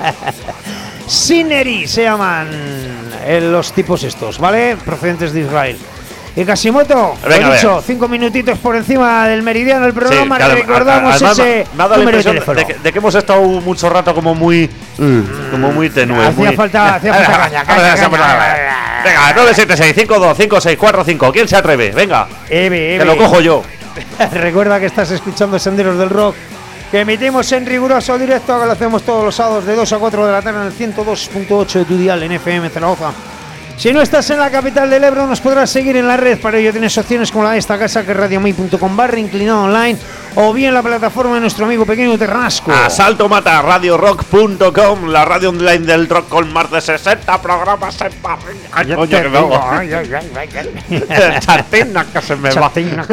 Sinery se llaman los tipos estos, ¿vale? Procedentes de Israel. Y Casimoto, Venga, lo he dicho, 5 minutitos por encima del meridiano del programa. Sí, recordamos ese me ha dado la número de impresión teléfono. de que hemos estado mucho rato como muy tenue. Hacía falta caña. Venga, 976-525645. ¿Quién se atreve? Venga, que lo cojo yo. Recuerda que estás escuchando Senderos del Rock, que emitimos en riguroso directo, que lo hacemos todos los sábados de 2 a 4 de la tarde en el 102.8 de tu dial en FM Zaragoza. Si no estás en la capital del Ebro, nos podrás seguir en la red. Para ello tienes opciones como la de esta casa, que es radiomai.com/inclinado online, o bien la plataforma de nuestro amigo Pequeño Terrasco. Asalto Mata, radiorock.com, la radio online del rock con más de 60 programas en parrilla. Ay, coño, que me hago. Chatina que se me va.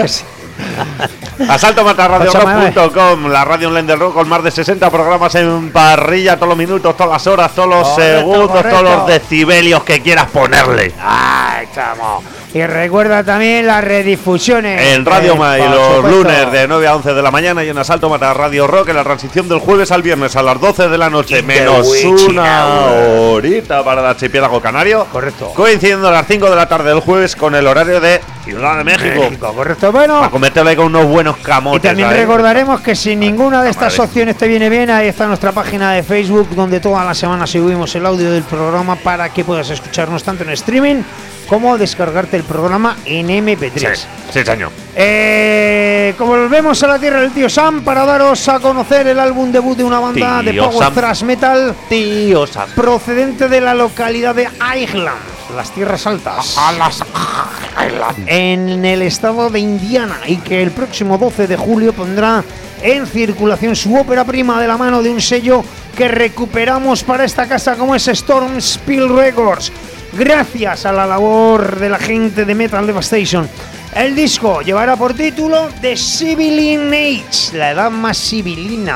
Asaltomatarradiorock.com, la radio online del rock con más de 60 programas en parrilla, todos los minutos, todas las horas, todos los segundos, todos los decibelios que quieras ponerle. ¡Ay, chamo! Y recuerda también las redifusiones en Radio Mai los lunes de 9 a 11 de la mañana y en Asalto Mata Radio Rock en la transición del jueves al viernes a las 12 de la noche, menos una horita para el archipiélago canario. Correcto. Coincidiendo a las 5 de la tarde del jueves con el horario de Ciudad de México. Correcto, bueno. Para comértela con unos buenos camotes. Y también recordaremos que si ninguna de estas opciones te viene bien, ahí está nuestra página de Facebook, donde toda la semana subimos el audio del programa para que puedas escucharnos tanto en streaming como descargarte el programa en MP3. Sí, señor. Como volvemos a la tierra del tío Sam para daros a conocer el álbum debut de una banda de power thrash metal, Tío Sam, procedente de la localidad de Highland, las tierras altas, en el estado de Indiana, y que el próximo 12 de julio pondrá en circulación su ópera prima de la mano de un sello que recuperamos para esta casa como es Storm Spill Records, gracias a la labor de la gente de Metal Devastation. El disco llevará por título The Sibylline Age, la edad más sibilina.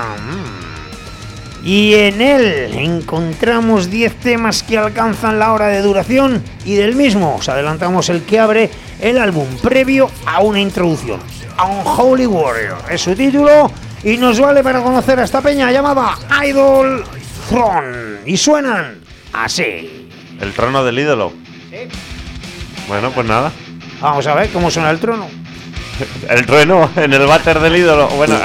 Y en él encontramos 10 temas que alcanzan la hora de duración, y del mismo os adelantamos el que abre el álbum previo a una introducción. Unholy Warrior es su título y nos vale para conocer a esta peña llamada Idol Throne. Y suenan así. el trono del ídolo. Sí. Bueno, pues nada. Vamos a ver cómo suena el trono. El trueno en el váter del ídolo. Bueno.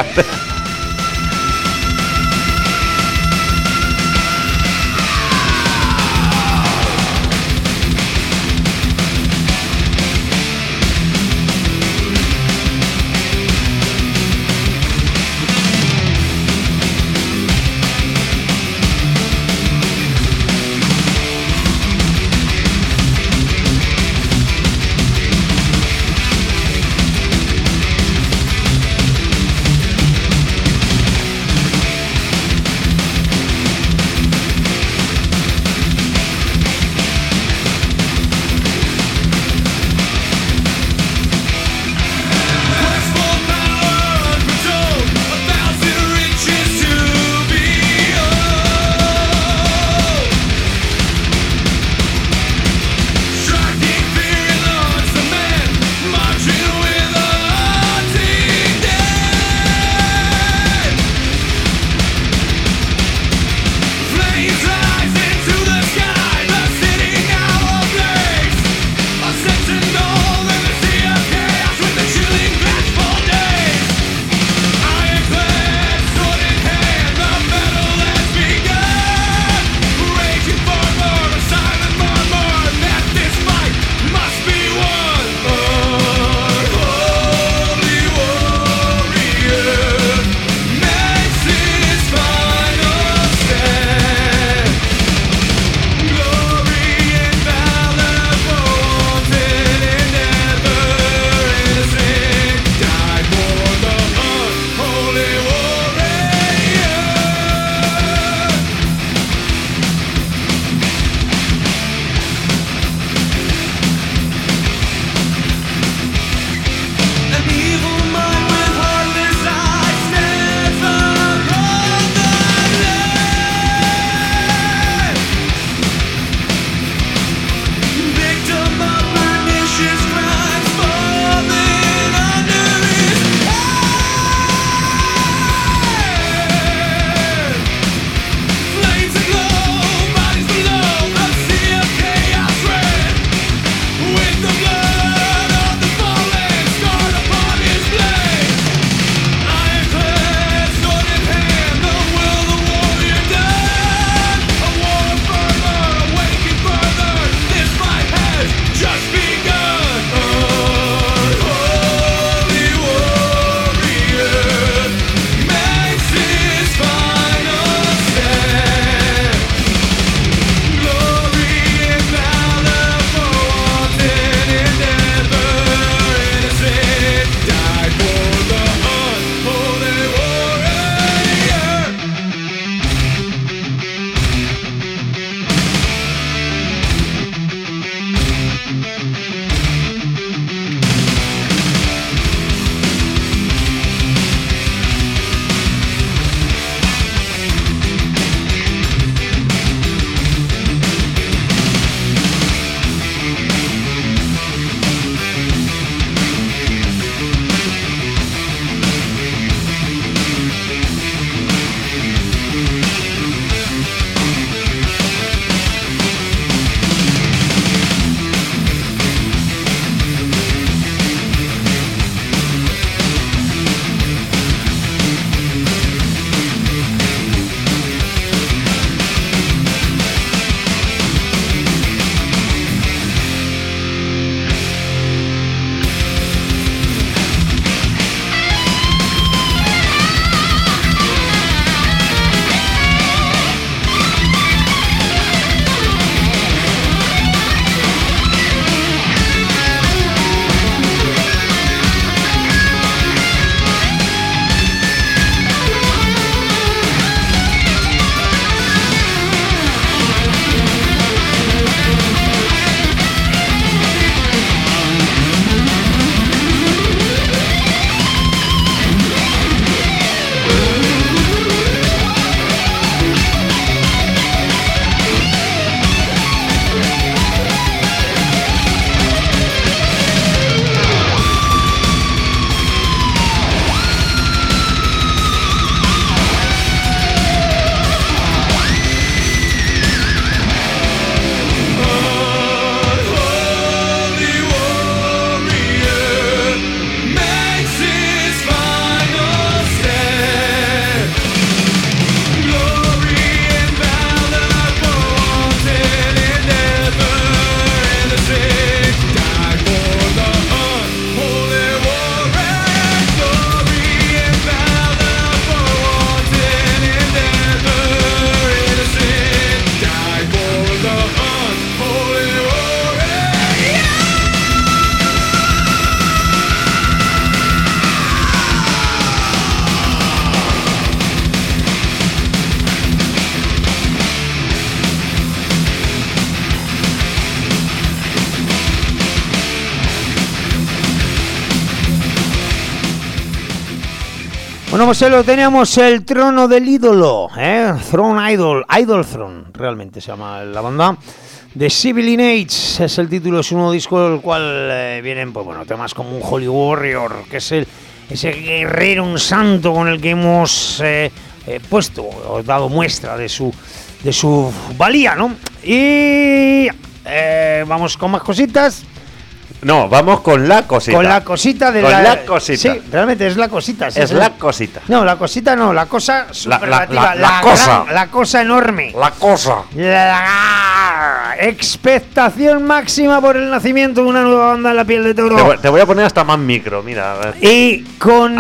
Bueno, pues lo teníamos, el trono del ídolo, Throne Idol, Idol Throne, realmente se llama la banda. The Civil Age es el título, es un nuevo disco del cual vienen, pues bueno, temas como un Holy Warrior, que es ese guerrero, un santo con el que hemos puesto, o dado muestra de su valía, ¿no? Y vamos con más cositas. No, vamos con la cosita. Con la cosita de la cosita. Sí, realmente es la cosita. Es la cosita. No, la cosita no, la cosa superlativa. La cosa. La cosa enorme. La cosa. La expectación máxima por el nacimiento de una nueva banda en la piel de toro. Te voy a poner hasta más micro, mira. A ver. Y con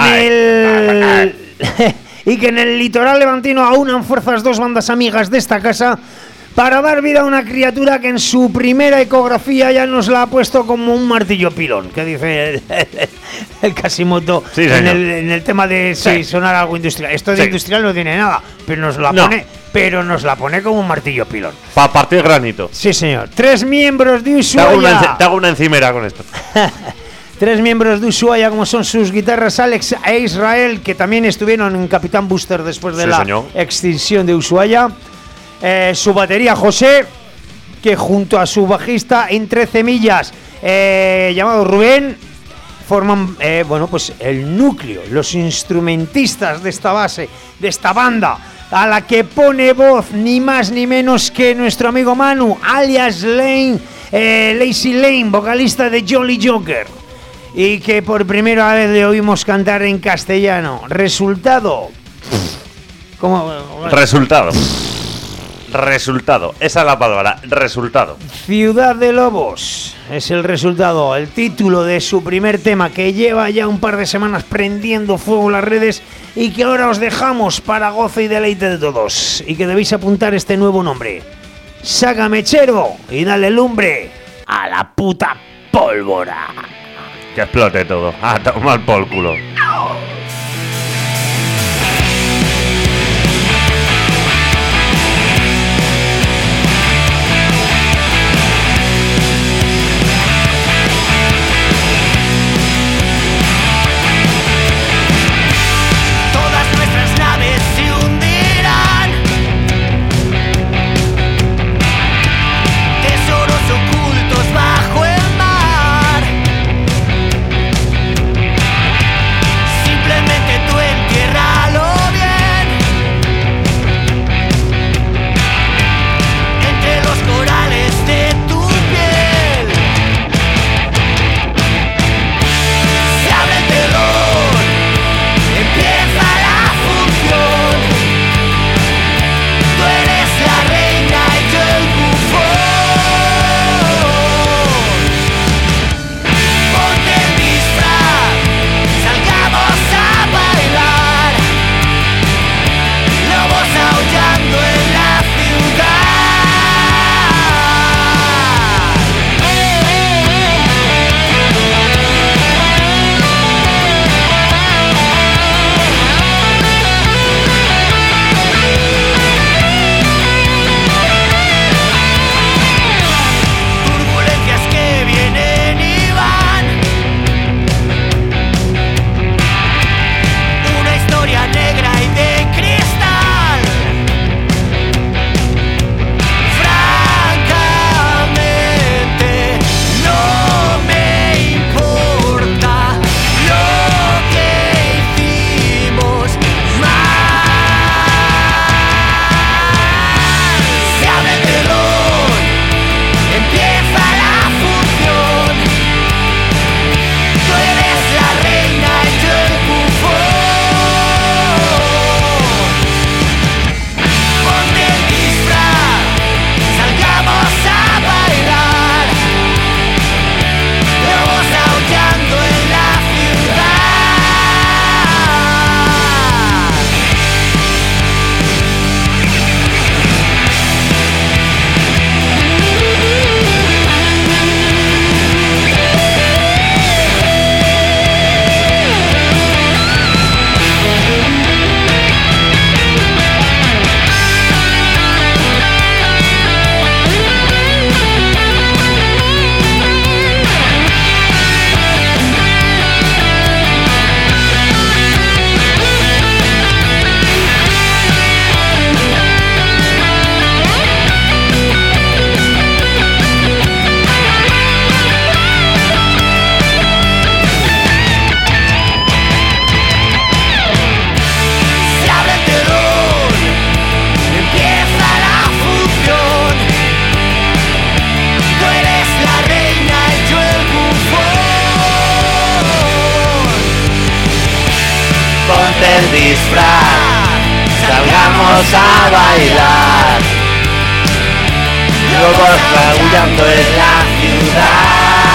y que en el litoral levantino aunan fuerzas dos bandas amigas de esta casa para dar vida a una criatura que en su primera ecografía ya nos la ha puesto como un martillo pilón, que dice el Casimoto, sí, en el tema de sonar algo industrial. Esto de industrial no tiene nada, pero nos la pone como un martillo pilón. Para partir granito. Sí, señor. 3 miembros de Ushuaia. Te hago una encimera con esto. 3 miembros de Ushuaia, como son sus guitarras Alex e Israel, que también estuvieron en Capitán Booster después de la extinción de Ushuaia. Su batería José, que junto a su bajista en 13 millas llamado Rubén, forman pues el núcleo, los instrumentistas de esta base, de esta banda, a la que pone voz ni más ni menos que nuestro amigo Manu, alias Lazy Lane, vocalista de Jolly Joker, y que por primera vez le oímos cantar en castellano. Resultado. Resultado, esa es la palabra, resultado. Ciudad de Lobos es el resultado, el título de su primer tema, que lleva ya un par de semanas prendiendo fuego en las redes y que ahora os dejamos para gozo y deleite de todos, y que debéis apuntar este nuevo nombre: Saga Mechero, y dale lumbre a la puta pólvora. Que explote todo, a tomar por culo. Simple Vamos a bailar. Lobos maullando en la ciudad.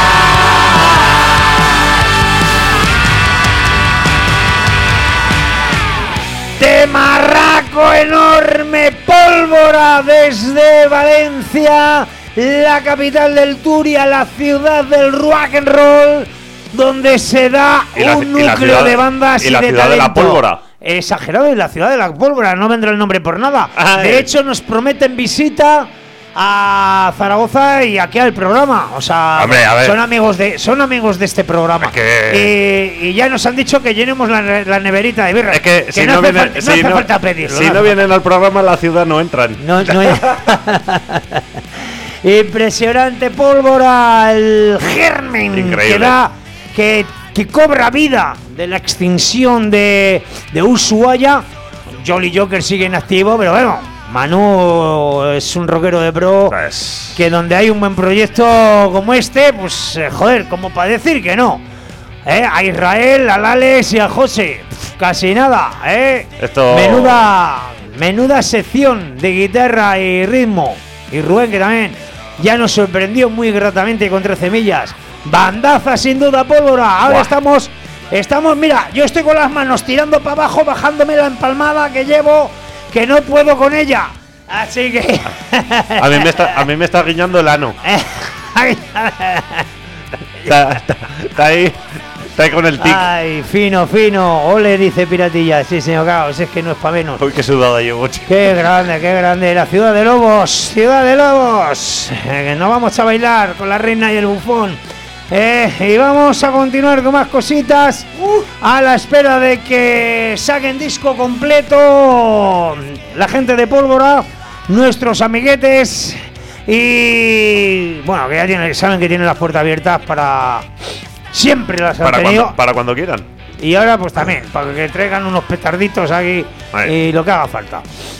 Temarraco enorme, Pólvora desde Valencia, la capital del Turia, la ciudad del rock and roll, donde se da un núcleo de bandas y de talento. La ciudad de la pólvora. Exagerado, y la ciudad de la pólvora, no vendrá el nombre por nada. Ay. De hecho, nos prometen visita a Zaragoza y aquí al programa. O sea, hombre, a ver. son amigos de este programa. Y ya nos han dicho que llenemos la neverita de birra. Es que si no no hace falta pedirlo. Si no vienen al programa, la ciudad no entran. No. Impresionante Pólvora, el germen increíble. que cobra vida de la extinción de Ushuaia. Jolly Joker sigue en activo, pero bueno, Manu es un rockero de pro, Pues, que donde hay un buen proyecto como este, pues joder, como para decir que no. A Israel, al Alex y a José, casi nada. Esto... Menuda sección de guitarra y ritmo. Y Rubén, que también ya nos sorprendió muy gratamente con 13 millas. Bandaza sin duda, Pólvora. Ahora estamos, mira, yo estoy con las manos tirando para abajo, bajándome la empalmada que llevo, que no puedo con ella. Así que a mí me está guiñando el ano. Está ahí con el tic. Ay, fino. Ole, dice Piratilla. Sí, señor Caos, es que no es para menos. Uy, qué sudada llevo, chico. Qué grande. La ciudad de Lobos. Que nos vamos a bailar con la reina y el bufón. Y vamos a continuar con más cositas a la espera de que saquen disco completo la gente de Pólvora, nuestros amiguetes, y bueno, que ya saben que tienen las puertas abiertas para siempre, las han tenido para cuando quieran. y ahora pues también para que traigan unos petarditos aquí y lo que haga falta.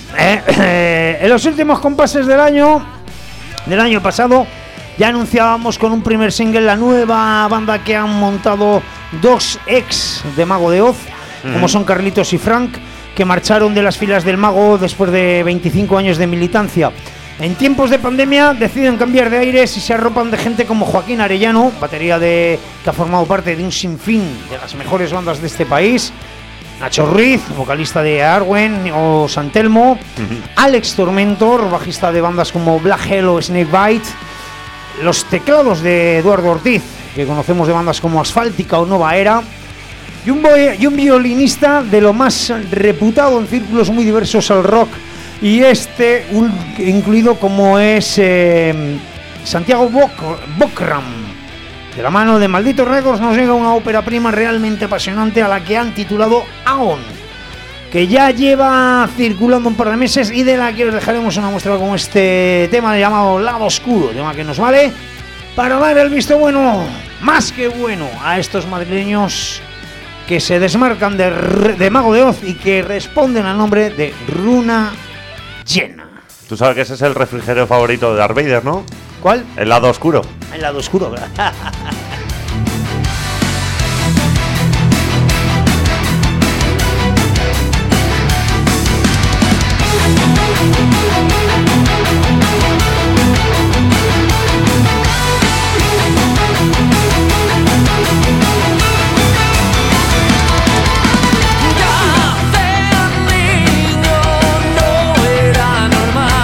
En los últimos compases del año pasado ya anunciábamos con un primer single la nueva banda que han montado dos ex de Mago de Oz, como son Carlitos y Frank, que marcharon de las filas del Mago después de 25 años de militancia. En tiempos de pandemia deciden cambiar de aires y se arropan de gente como Joaquín Arellano, batería que ha formado parte de un sinfín de las mejores bandas de este país, Nacho Ruiz, vocalista de Arwen o San Telmo, Alex Tormentor, bajista de bandas como Black Hell o Snakebite, los teclados de Eduardo Ortiz, que conocemos de bandas como Asfáltica o Nova Era, y un violinista de lo más reputado en círculos muy diversos al rock, y incluido como es Santiago Bokram. De la mano de Maldito Records nos llega una ópera prima realmente apasionante a la que han titulado Aon, que ya lleva circulando un par de meses y de la que os dejaremos una muestra con este tema llamado Lado Oscuro, tema que nos vale para dar el visto bueno, más que bueno, a estos madrileños que se desmarcan de Mago de Oz y que responden al nombre de Runa Llena. Tú sabes que ese es el refrigerio favorito de Darth Vader, ¿no? ¿Cuál? El lado oscuro. El lado oscuro, ¿verdad?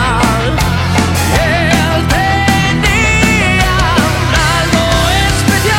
Él tenía algo especial.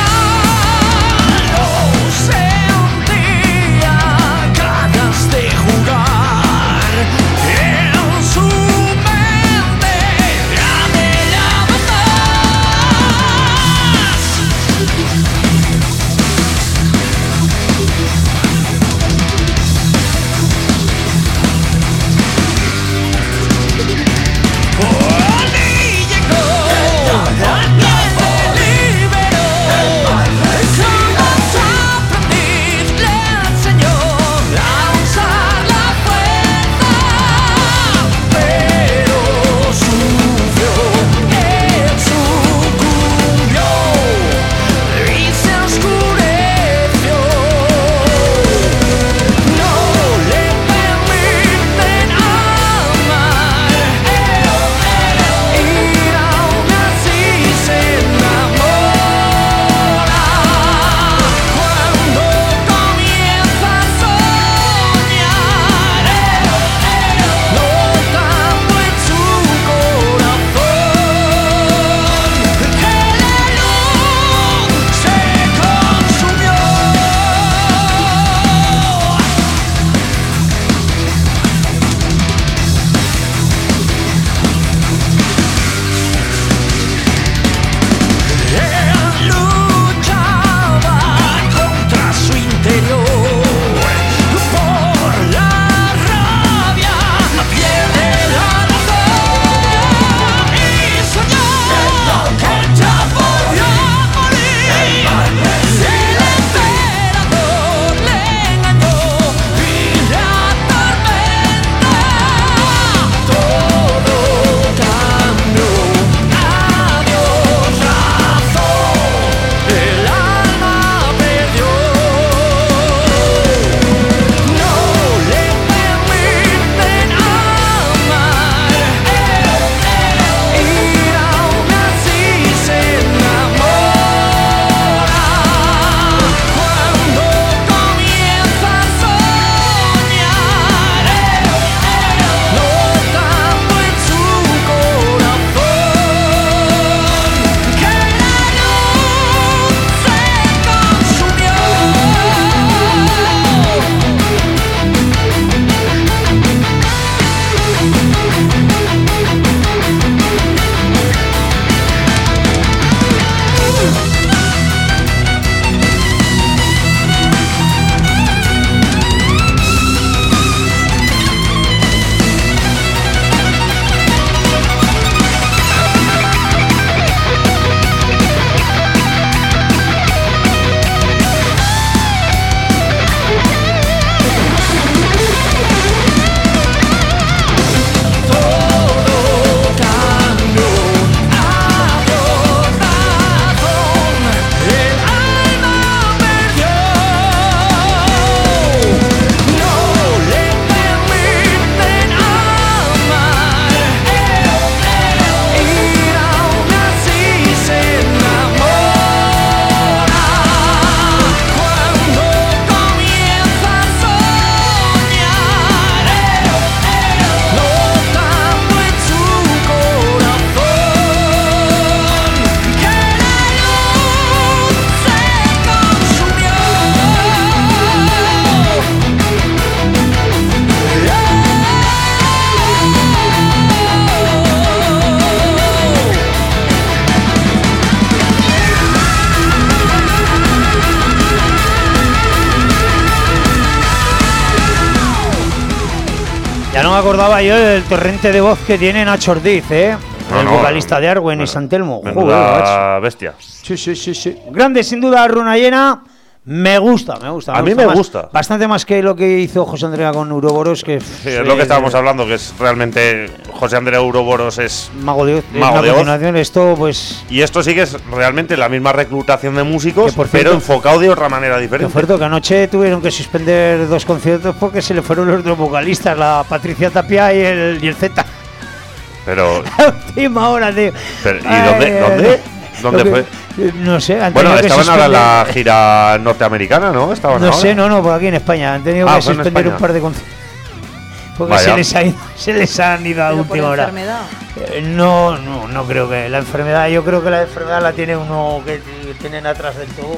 no me acordaba yo del torrente de voz que tiene Nacho Ortiz, ¿eh? El vocalista de Arwen y San Telmo. Joder, bestia. Sí. Grande, sin duda, Runa Llena. Me gusta. A mí me gusta. Bastante más que lo que hizo José Andrea con Uroboros, que sí, es lo que estábamos hablando, que es realmente José Andrea Uroboros es Mago de Oz. Esto, pues. Y esto sí que es realmente la misma reclutación de músicos, cierto, pero enfocado de otra manera diferente. Es cierto que anoche tuvieron que suspender 2 conciertos porque se le fueron los 2 vocalistas, la Patricia Tapia y el Z. Pero. A última hora, tío. Pero, ¿y ¿Dónde fue? No sé. Bueno, estaban ahora en la gira norteamericana, ¿no? No sé, por aquí en España. Han tenido que suspender un par de conciertos. Porque se les han ido a última hora. ¿Enfermedad? No creo que la enfermedad. Yo creo que la enfermedad la tiene uno que tienen atrás del todo.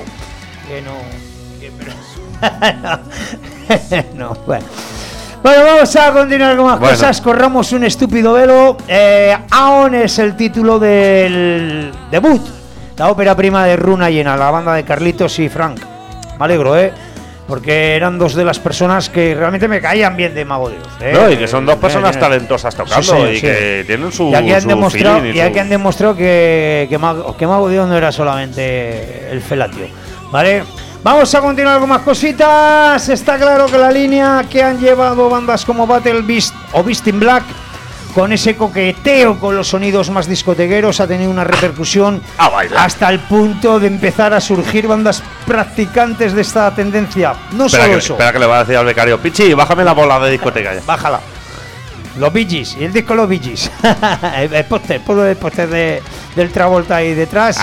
No, bueno. Bueno, vamos a continuar con más cosas. Corramos un estúpido velo. Aon es el título del debut, la ópera prima de Runa Llena, la banda de Carlitos y Frank. Me alegro, porque eran 2 de las personas que realmente me caían bien de Mago de Oz. No, y que son 2 personas talentosas tocando y que tienen su feeling. Y aquí han demostrado que Mago de Oz no era solamente el felatio, ¿vale? Vamos a continuar con más cositas. Está claro que la línea que han llevado bandas como Battle Beast o Beast in Black, con ese coqueteo con los sonidos más discotequeros, ha tenido una repercusión hasta el punto de empezar a surgir bandas practicantes de esta tendencia. No solo eso. Espera que le va a decir al becario: Pichi, bájame la bola de discoteca ya. Bájala. Los Bee Gees, y el disco Los Bee Gees. el póster del Travolta ahí detrás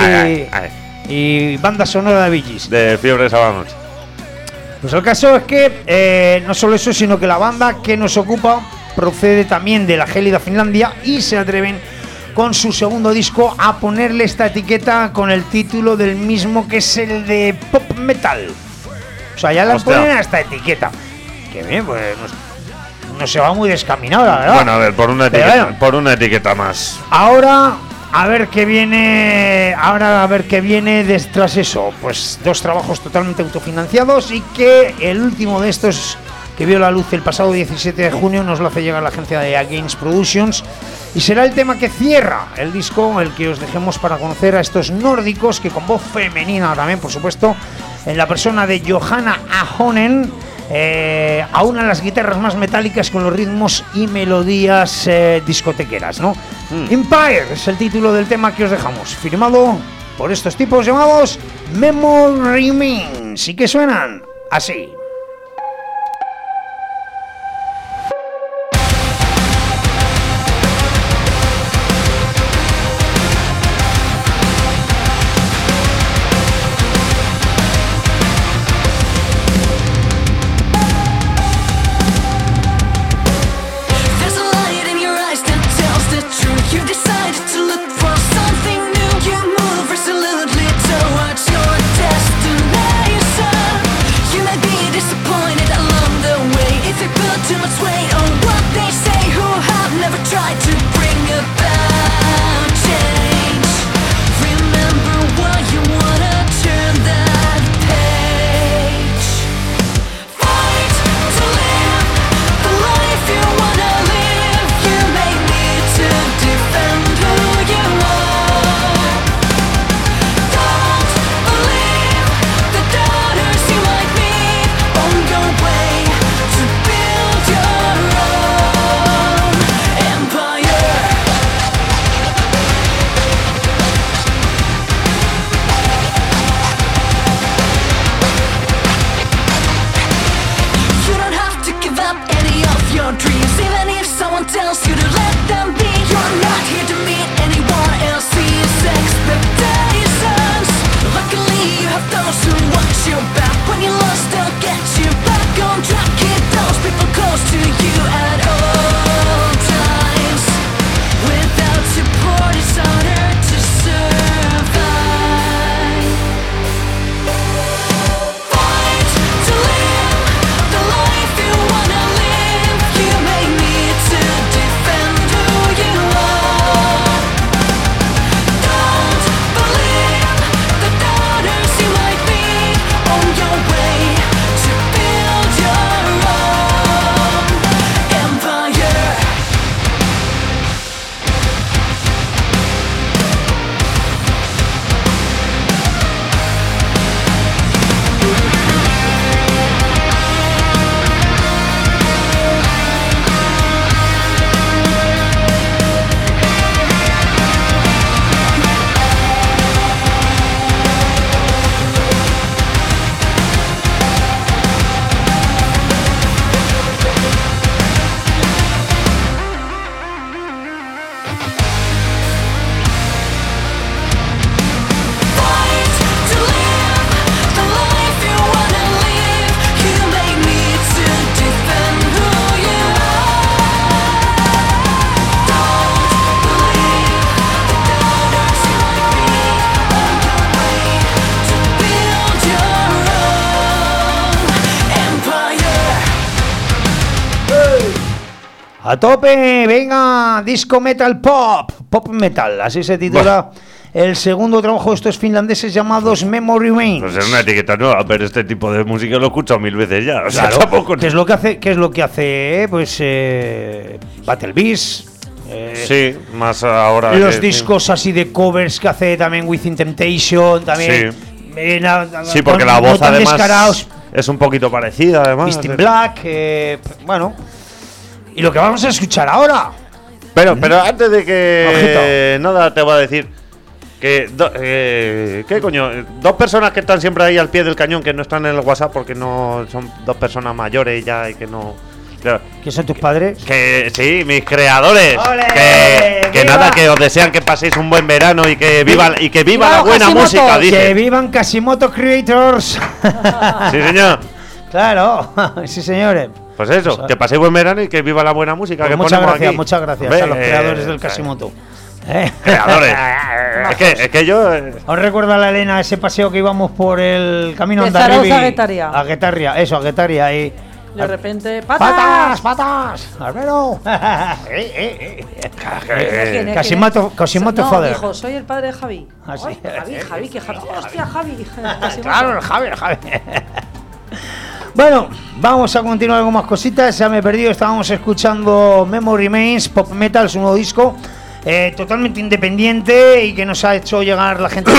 y banda sonora de Bee Gees. De Fiebre de Sábado Noche. Pues el caso es que no solo eso, sino que la banda que nos ocupa procede también de la gélida Finlandia y se atreven con su segundo disco a ponerle esta etiqueta con el título del mismo, que es el de pop metal. O sea, ya le ponen a esta etiqueta. Que bien, pues no se va muy descaminado, la verdad. Bueno, a ver, por una etiqueta más. Ahora a ver qué viene tras eso. Pues 2 trabajos totalmente autofinanciados, y que el último de estos, que vio la luz el pasado 17 de junio, nos lo hace llegar la agencia de Against Productions, y será el tema que cierra el disco, el que os dejemos para conocer a estos nórdicos, que con voz femenina también, por supuesto, en la persona de Johanna Ahonen, aunan las guitarras más metálicas con los ritmos y melodías discotequeras, ¿no? Empire es el título del tema que os dejamos, firmado por estos tipos llamados Memory Means, y que suenan así. Destination, you might be A tope, venga, disco metal pop metal, así se titula el segundo trabajo de estos finlandeses llamados Memory Remains. Pues es una etiqueta nueva, pero este tipo de música lo he escuchado 1000 veces ya. O sea, Claro, tampoco... ¿qué es lo que hace? Pues Battle Beast. Sí, más ahora. Los discos así de covers que hace también Within Temptation, también. Sí, porque la voz además descarados. es un poquito parecida, además. Beast in Black, bueno. Y lo que vamos a escuchar ahora. Pero antes de que nada te voy a decir que ¿qué coño? Dos personas que están siempre ahí al pie del cañón, que no están en el WhatsApp porque no son dos personas mayores ya y que no. Claro. ¿Quién son tus padres? Que sí, mis creadores. ¡Ole! Que ¡Viva! nada, que os desean que paséis un buen verano y que viva la buena Hashimoto! música, Que dice. vivan Kasimoto Creators. Sí, señor. Claro, sí, señores. Pues eso, que paséis buen verano y que viva la buena música Pues que muchas ponemos gracias, aquí. muchas gracias Hombre, a los creadores del Kasimoto. Creadores. es que yo. ¿Os recuerda la Elena ese paseo que íbamos por el camino De Hondarribia? Zarauz a Guetaria. A Guetaria, eso, a Guetaria. Y De repente, ¡patas! ¡patas! ¡Patas! ¡Albero! ¿Quién es? Kasimoto No, Father. dijo, soy el padre de Javi. Ah, sí. Ay, Javi, que Javi. ¡Hostia, Javi! Claro, el Javi. Bueno, vamos a continuar con más cositas. Ya me he perdido, estábamos escuchando Memory Remains, Pop Metal, su nuevo disco. Totalmente independiente y que nos ha hecho llegar la gente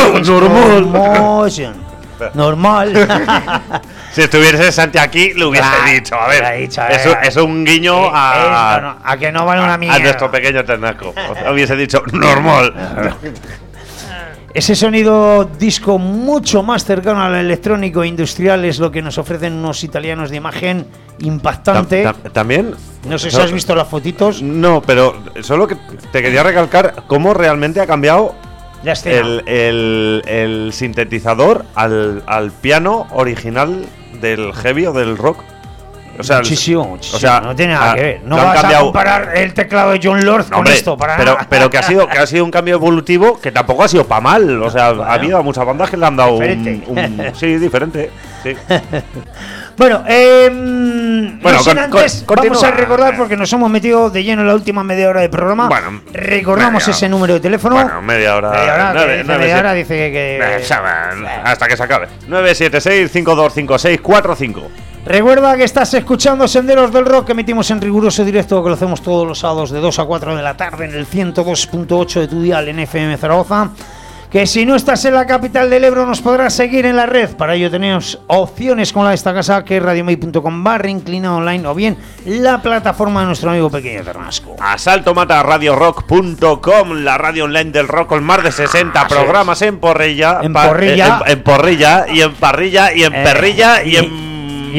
normal. Si estuviese Santi aquí, lo hubiese Claro, dicho. A ver, lo ha dicho, es un guiño a que no vale una mierda. a nuestro pequeño Ternasco. Hubiese dicho normal. Ese sonido disco mucho más cercano al electrónico industrial es lo que nos ofrecen unos italianos de imagen impactante. También. No sé si has visto las fotitos. No, pero solo que te quería recalcar cómo realmente ha cambiado La escena. el sintetizador al piano original del heavy o del rock. O sea, muchísimo. o sea, no tiene nada que ver. No lo han vas cambiado. a comparar el teclado de John Lord con Hombre, esto, para nada. pero que ha sido un cambio evolutivo que tampoco ha sido para mal. O sea, ha habido muchas bandas que le han dado Diferente. sí, diferente. Sí. Bueno, Bueno, no sin antes, continúa. vamos a recordar, porque nos hemos metido de lleno en la última media hora del programa. Bueno, recordamos media ese número de teléfono. Bueno, media hora. Media hora dice que hasta que se acabe. 976-525645. Recuerda que estás escuchando Senderos del Rock, que emitimos en riguroso directo, que lo hacemos todos los sábados de 2 a 4 de la tarde en el 102.8 de tu dial en FM Zaragoza. Que si no estás en la capital del Ebro nos podrás seguir en la red. Para ello tenemos opciones como la de esta casa, que es radiomay.com/inclinado online, o bien la plataforma de nuestro amigo pequeño Ternasco. Asaltomataradiorock.com, la radio online del rock con más de 60 programas en Porrilla, En Porrilla. en Porrilla y en Parrilla y en Perrilla y en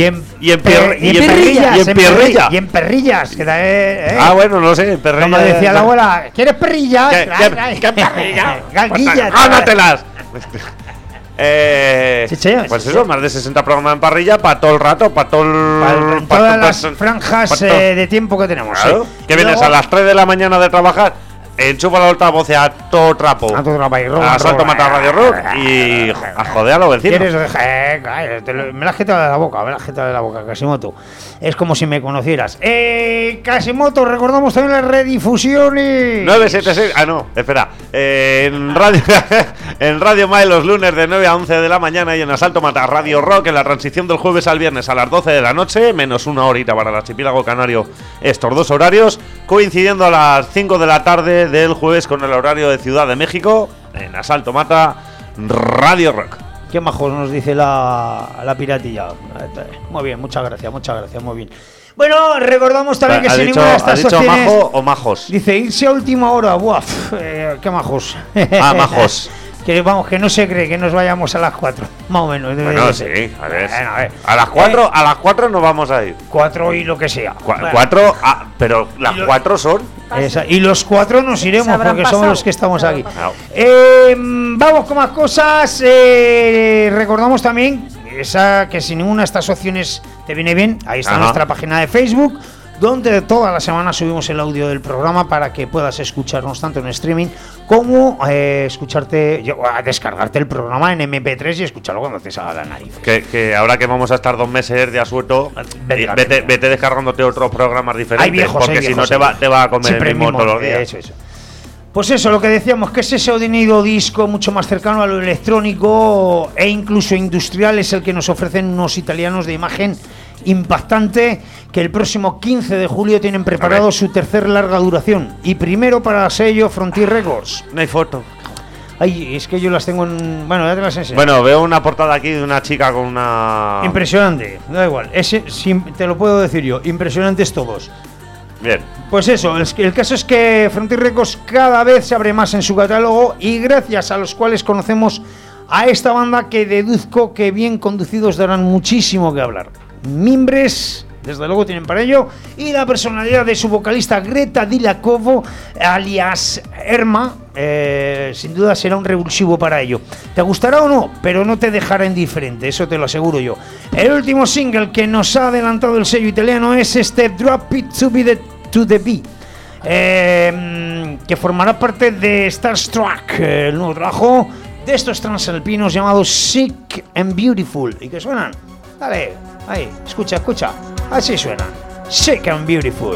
Pierrilla. Y en perrillas. Que Bueno, no sé, Perrilla. como decía la abuela, ¿quieres perrillas? ¿Qué perrilla? Galguillas. ¡Gánatelas! Sí, señor, Pues sí, eso, sí. más de 60 programas en parrilla para todo el rato, para todo el. Todas las franjas de tiempo que tenemos. Claro. ¿Qué vienes a las 3 de la mañana de trabajar? Enchufa la altavoz a todo trapo. A todo trapo y rock, Asalto rock. Matar Radio Rock y a joder a los vecinos. ¿Quieres dejar? Me la has quitado de la boca, Kasimoto. Es como si me conocieras. Kasimoto, recordamos también las redifusiones. 976. No, espera. En Radio Mai los lunes de 9 a 11 de la mañana y en Asalto Matar Radio Rock en la transición del jueves al viernes a las 12 de la noche, menos una horita para el archipiélago canario, estos dos horarios, coincidiendo a las 5 de la tarde del jueves con el horario de Ciudad de México en Asalto Mata Radio Rock. Qué majos nos dice la piratilla. Muy bien, muchas gracias, muy bien. Bueno, recordamos también que sin ninguna de estas ¿Has dicho opciones... majo o majos? Dice, irse a última hora. Buah, qué majos. Majos. Que vamos, que no se cree que nos vayamos a las 4, más o menos. Bueno, sí, a ver. Bueno, a ver. A las 4 nos vamos a ir. 4 y lo que sea. 4, pero las 4 son. Y los 4 nos iremos Se habrán porque somos pasado. los que estamos aquí. pasado. Vamos con más cosas. Recordamos también que sin ninguna de estas opciones te viene bien. Ahí está Ajá. nuestra página de Facebook, donde toda la semana subimos el audio del programa para que puedas escucharnos tanto en streaming como descargarte el programa en MP3 y escucharlo cuando te salga la nariz. Que ahora que vamos a estar 2 meses de asueto, vete descargándote otros programas diferentes. Hay viejos, porque si no te va a comer siempre el mismo todos los días. Eso. Pues eso, lo que decíamos, que ese sonido disco mucho más cercano a lo electrónico e incluso industrial es el que nos ofrecen unos italianos de imagen impactante, que el próximo 15 de julio tienen preparado su tercer larga duración y primero para el sello Frontier Records. No hay foto. Ay, es que yo las tengo en... Bueno, ya te las enseño. Bueno, veo una portada aquí de una chica con una... Impresionante, da igual, te lo puedo decir yo, impresionantes todos. Bien. Pues eso, el caso es que Frontier Records cada vez se abre más en su catálogo y gracias a los cuales conocemos a esta banda que deduzco que bien conducidos darán muchísimo que hablar. Mimbres, desde luego tienen para ello, y la personalidad de su vocalista Greta Dilakovo, alias Erma, sin duda será un revulsivo para ello. ¿Te gustará o no? Pero no te dejará indiferente, eso te lo aseguro yo. El último single que nos ha adelantado el sello italiano es este Drop It to the Beat, que formará parte de Starstruck, el nuevo trabajo de estos transalpinos llamados Sick and Beautiful. ¿Y que suenan? Dale, ahí, escucha, así suenan, Sick and Beautiful.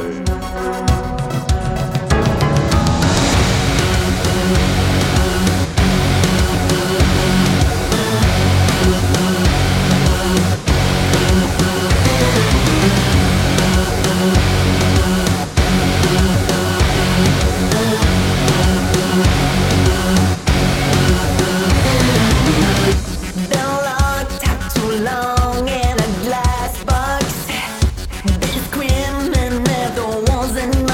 Screaming at the walls and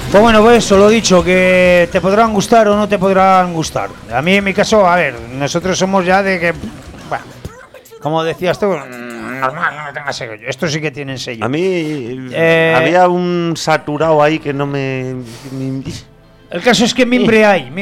Pues bueno, pues eso, lo dicho, que te podrán gustar o no te podrán gustar. A mí, en mi caso, a ver, nosotros somos ya de que, bueno, como decías tú, normal, no tenga sello. Esto sí que tienen sello. A mí había un saturado ahí que no me... El caso es que mimbre hay.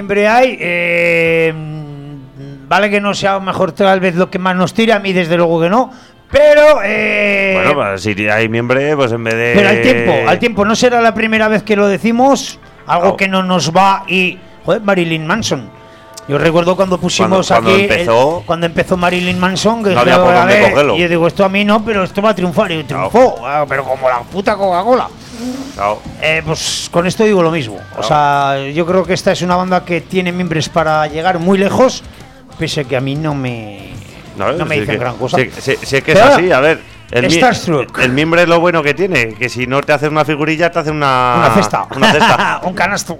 Vale que no sea a lo mejor tal vez lo que más nos tira, a mí desde luego que no. Pero bueno, pues si hay miembro, pues en vez de... Pero al tiempo, no será la primera vez que lo decimos, algo que no nos va y... Joder, Marilyn Manson. Yo recuerdo cuando pusimos cuando empezó Marilyn Manson, que no había por dónde cogerlo. Y yo digo, esto a mí no, pero esto va a triunfar. Y triunfó, pero como la puta Coca-Cola. Pues con esto digo lo mismo. O sea, yo creo que esta es una banda que tiene miembros para llegar muy lejos, pese a que a mí no me dicen gran cosa. Sé que es así, a ver. El mimbre es lo bueno que tiene, que si no te hace una figurilla, te hace una cesta. Un canasto.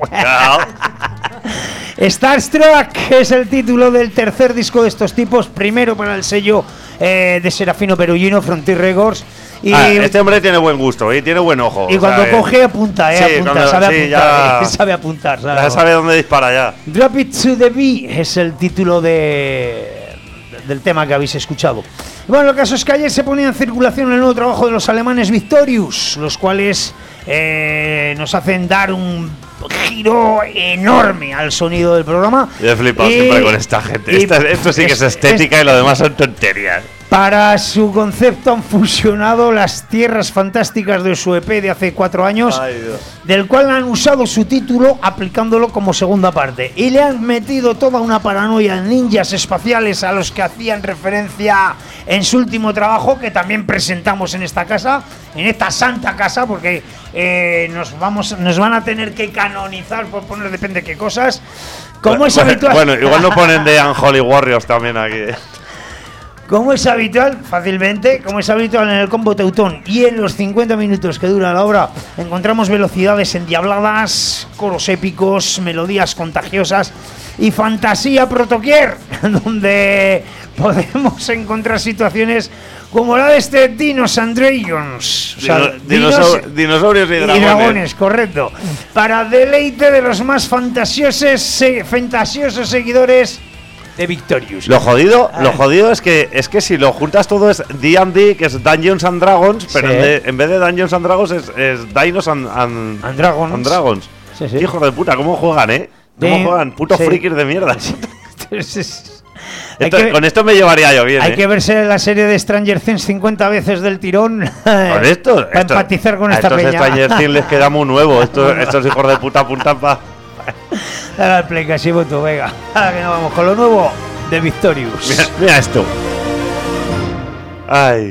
Starstruck es el título del tercer disco de estos tipos, primero para el sello de Serafino Perugino, Frontier Records. Y este hombre tiene buen gusto y tiene buen ojo. Y cuando coge, apunta, sabe apuntar. Ya sabe dónde dispara ya. Drop It to the Beat es el título del tema que habéis escuchado. Bueno, el caso es que ayer se ponía en circulación el nuevo trabajo de los alemanes Victorious, los cuales nos hacen dar un giro enorme al sonido del programa. Yo he flipado siempre con esta gente. Esto sí que es estética y lo demás son tonterías. Para su concepto han fusionado las tierras fantásticas de su EP de hace 4 años, del cual han usado su título aplicándolo como segunda parte. Y le han metido toda una paranoia de ninjas espaciales a los que hacían referencia en su último trabajo, que también presentamos en esta casa, en esta santa casa, porque nos van a tener que canonizar por poner depende de qué cosas. Como es habitual. Bueno, igual no ponen de Unholy Warriors también aquí. Como es habitual en el combo Teutón y en los 50 minutos que dura la obra, encontramos velocidades endiabladas, coros épicos, melodías contagiosas y fantasía protoquier, donde podemos encontrar situaciones como la de este Dinos and Dragons. O sea, dinosaurios y dragones. Correcto. Para deleite de los más fantasiosos seguidores de Victorious. Lo jodido es que si lo juntas todo es D&D, que es Dungeons and Dragons, pero en vez de Dungeons and Dragons es Dinos and Dragons. Sí. Hijos de puta, ¿cómo juegan, ¿Cómo juegan? Putos frikis de mierda. Con esto me llevaría yo bien. Hay que verse la serie de Stranger Things 50 veces del tirón para empatizar con esta peña. A estos Stranger Things les queda muy nuevo. Estos hijos de puta apuntan para... Dale al play, casi voto, venga. Ahora que nos vamos con lo nuevo de Victorious. Mira esto. Ay.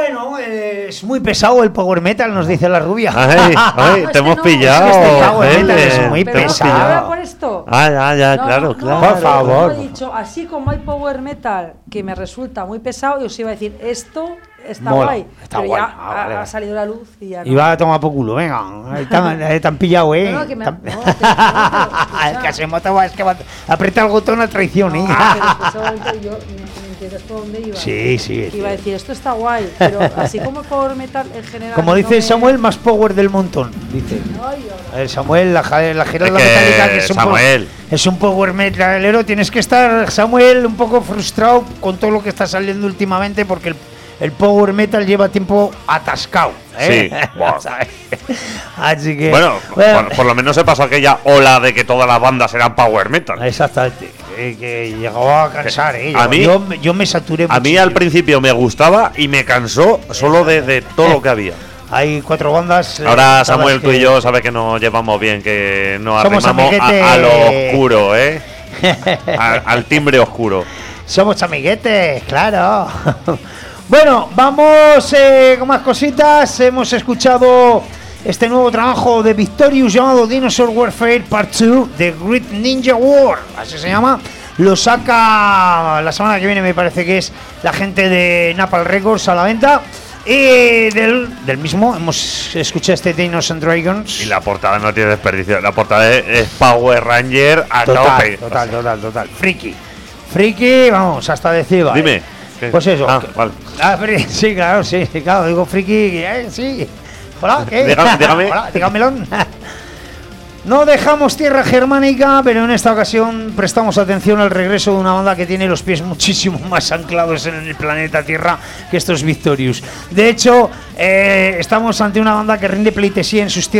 Bueno, es muy pesado el power metal, nos dice la rubia. Ay, te hemos pillado. Es que este power metal es muy Pero pesado. ¿no se por esto? Ya, claro. Por favor. Yo he dicho, así como hay power metal que me resulta muy pesado, yo os iba a decir, esto está Mola, guay. está pero guay. ya Vale. ha salido la luz y ya no. Y va a tomar por culo, venga. Te han pillado, ¿eh? No, que me- Tan- no, que- El que se mata es que va aprieta el botón a traición, ¿eh? Pero después yo ¿me entiendes por dónde iba? Sí, sí. Iba a decir, esto está guay, pero así como el power metal en general. Como no dice me- Samuel, más power del montón. Dice. Ay, ahora. Samuel, la Geralda Es que, Metálica, que Samuel. es un power metalero. Tienes que estar, Samuel, un poco frustrado con todo lo que está saliendo últimamente porque el power metal lleva tiempo atascado. ¿eh? Sí, buah. ¿Sabes? Así que. Bueno, por lo menos se pasó aquella ola de que todas las bandas eran power metal. Exactamente. Que llegaba a cansar, ¿eh? A mí- yo me saturé A mí muchísimo. al principio me gustaba y me cansó solo de todo lo que había. Hay 4 bandas. Ahora todas Samuel, tú que- y yo, sabes que nos llevamos bien, que nos Somos arrimamos amiguetes. a lo oscuro, ¿eh? Al timbre oscuro. Somos amiguetes, claro. Bueno, vamos con más cositas. Hemos escuchado este nuevo trabajo de Victorious llamado Dinosaur Warfare Part 2 de Great Ninja War, así se llama. Lo saca la semana que viene, me parece que es la gente de Napalm Records a la venta. Y del mismo hemos escuchado este Dinosaurs and Dragons. Y la portada no tiene desperdicio. La portada es Power Ranger a tope. Total. Friki, vamos, hasta decir. Dime. ¿qué? Pues eso. Ah, vale. Sí, claro, digo friki, sí. Hola, ¿qué? Dígame. Hola, dígamelo. No dejamos tierra germánica, pero en esta ocasión prestamos atención al regreso de una banda que tiene los pies muchísimo más anclados en el planeta Tierra que estos Victorious. De hecho, estamos ante una banda que rinde pleitesía en sus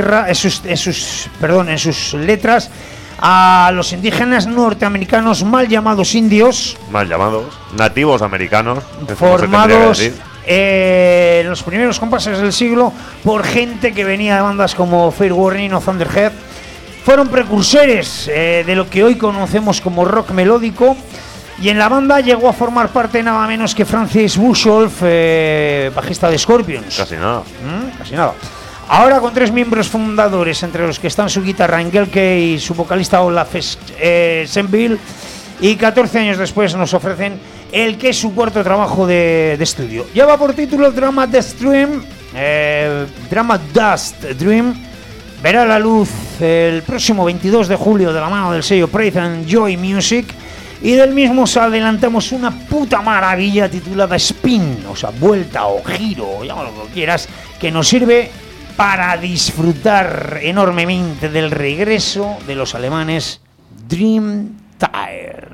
letras a los indígenas norteamericanos mal llamados indios, Mal llamados. Nativos americanos. que es como se tendría que formados decir. en los primeros compases del siglo por gente que venía de bandas como Fair Warning o Thunderhead. Fueron precursores de lo que hoy conocemos como rock melódico, y en la banda llegó a formar parte nada menos que Francis Bushwolf, bajista de Scorpions. Casi nada. Casi nada. Ahora con 3 miembros fundadores, entre los que están su guitarra Engelke y su vocalista Olaf Senville, y 14 años después nos ofrecen el que es su cuarto trabajo de estudio. Lleva por título Drama Dust Dream. Verá la luz el próximo 22 de julio de la mano del sello Praise and Joy Music, y del mismo os adelantamos una puta maravilla titulada Spin, o sea, vuelta o giro, llámalo como quieras, que nos sirve para disfrutar enormemente del regreso de los alemanes Dream Tire.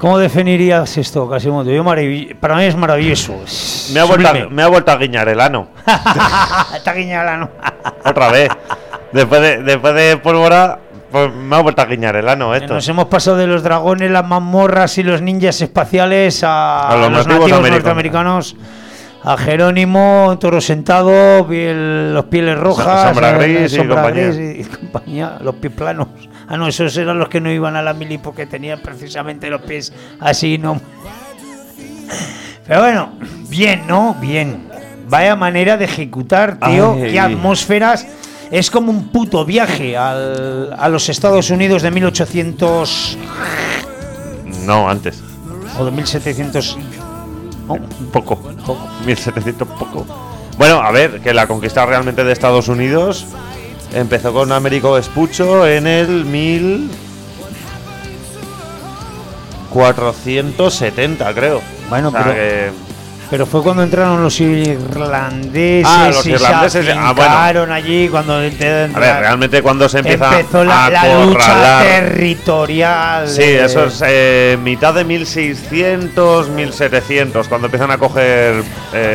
¿Cómo definirías esto, Quasimodo? Para mí es maravilloso. Me ha vuelto a guiñar el ano. Te ha guiñado el ano. Otra vez. Después de Pólvora, pues me ha vuelto a guiñar el ano esto. Nos hemos pasado de los dragones, las mazmorras y los ninjas espaciales a los nativos norteamericanos. A Jerónimo, toro sentado, los pieles rojas, sombra gris y compañía, los pies planos. Ah, no, esos eran los que no iban a la mili porque tenían precisamente los pies así, ¿no? Pero bueno, bien, ¿no? Bien. Vaya manera de ejecutar, tío. Qué atmósferas. Es como un puto viaje a los Estados Unidos de 1800... No, antes. O de 1700... Oh, poco. 1700 poco. Bueno, a ver, que la conquista realmente de Estados Unidos empezó con Américo Vespuccio en el 1470, creo. Bueno, pero fue cuando entraron los irlandeses. Los irlandeses bueno. Allí cuando a ver, realmente cuando se empezó la lucha territorial. Sí, eso es mitad de 1600, 1700, cuando empiezan a coger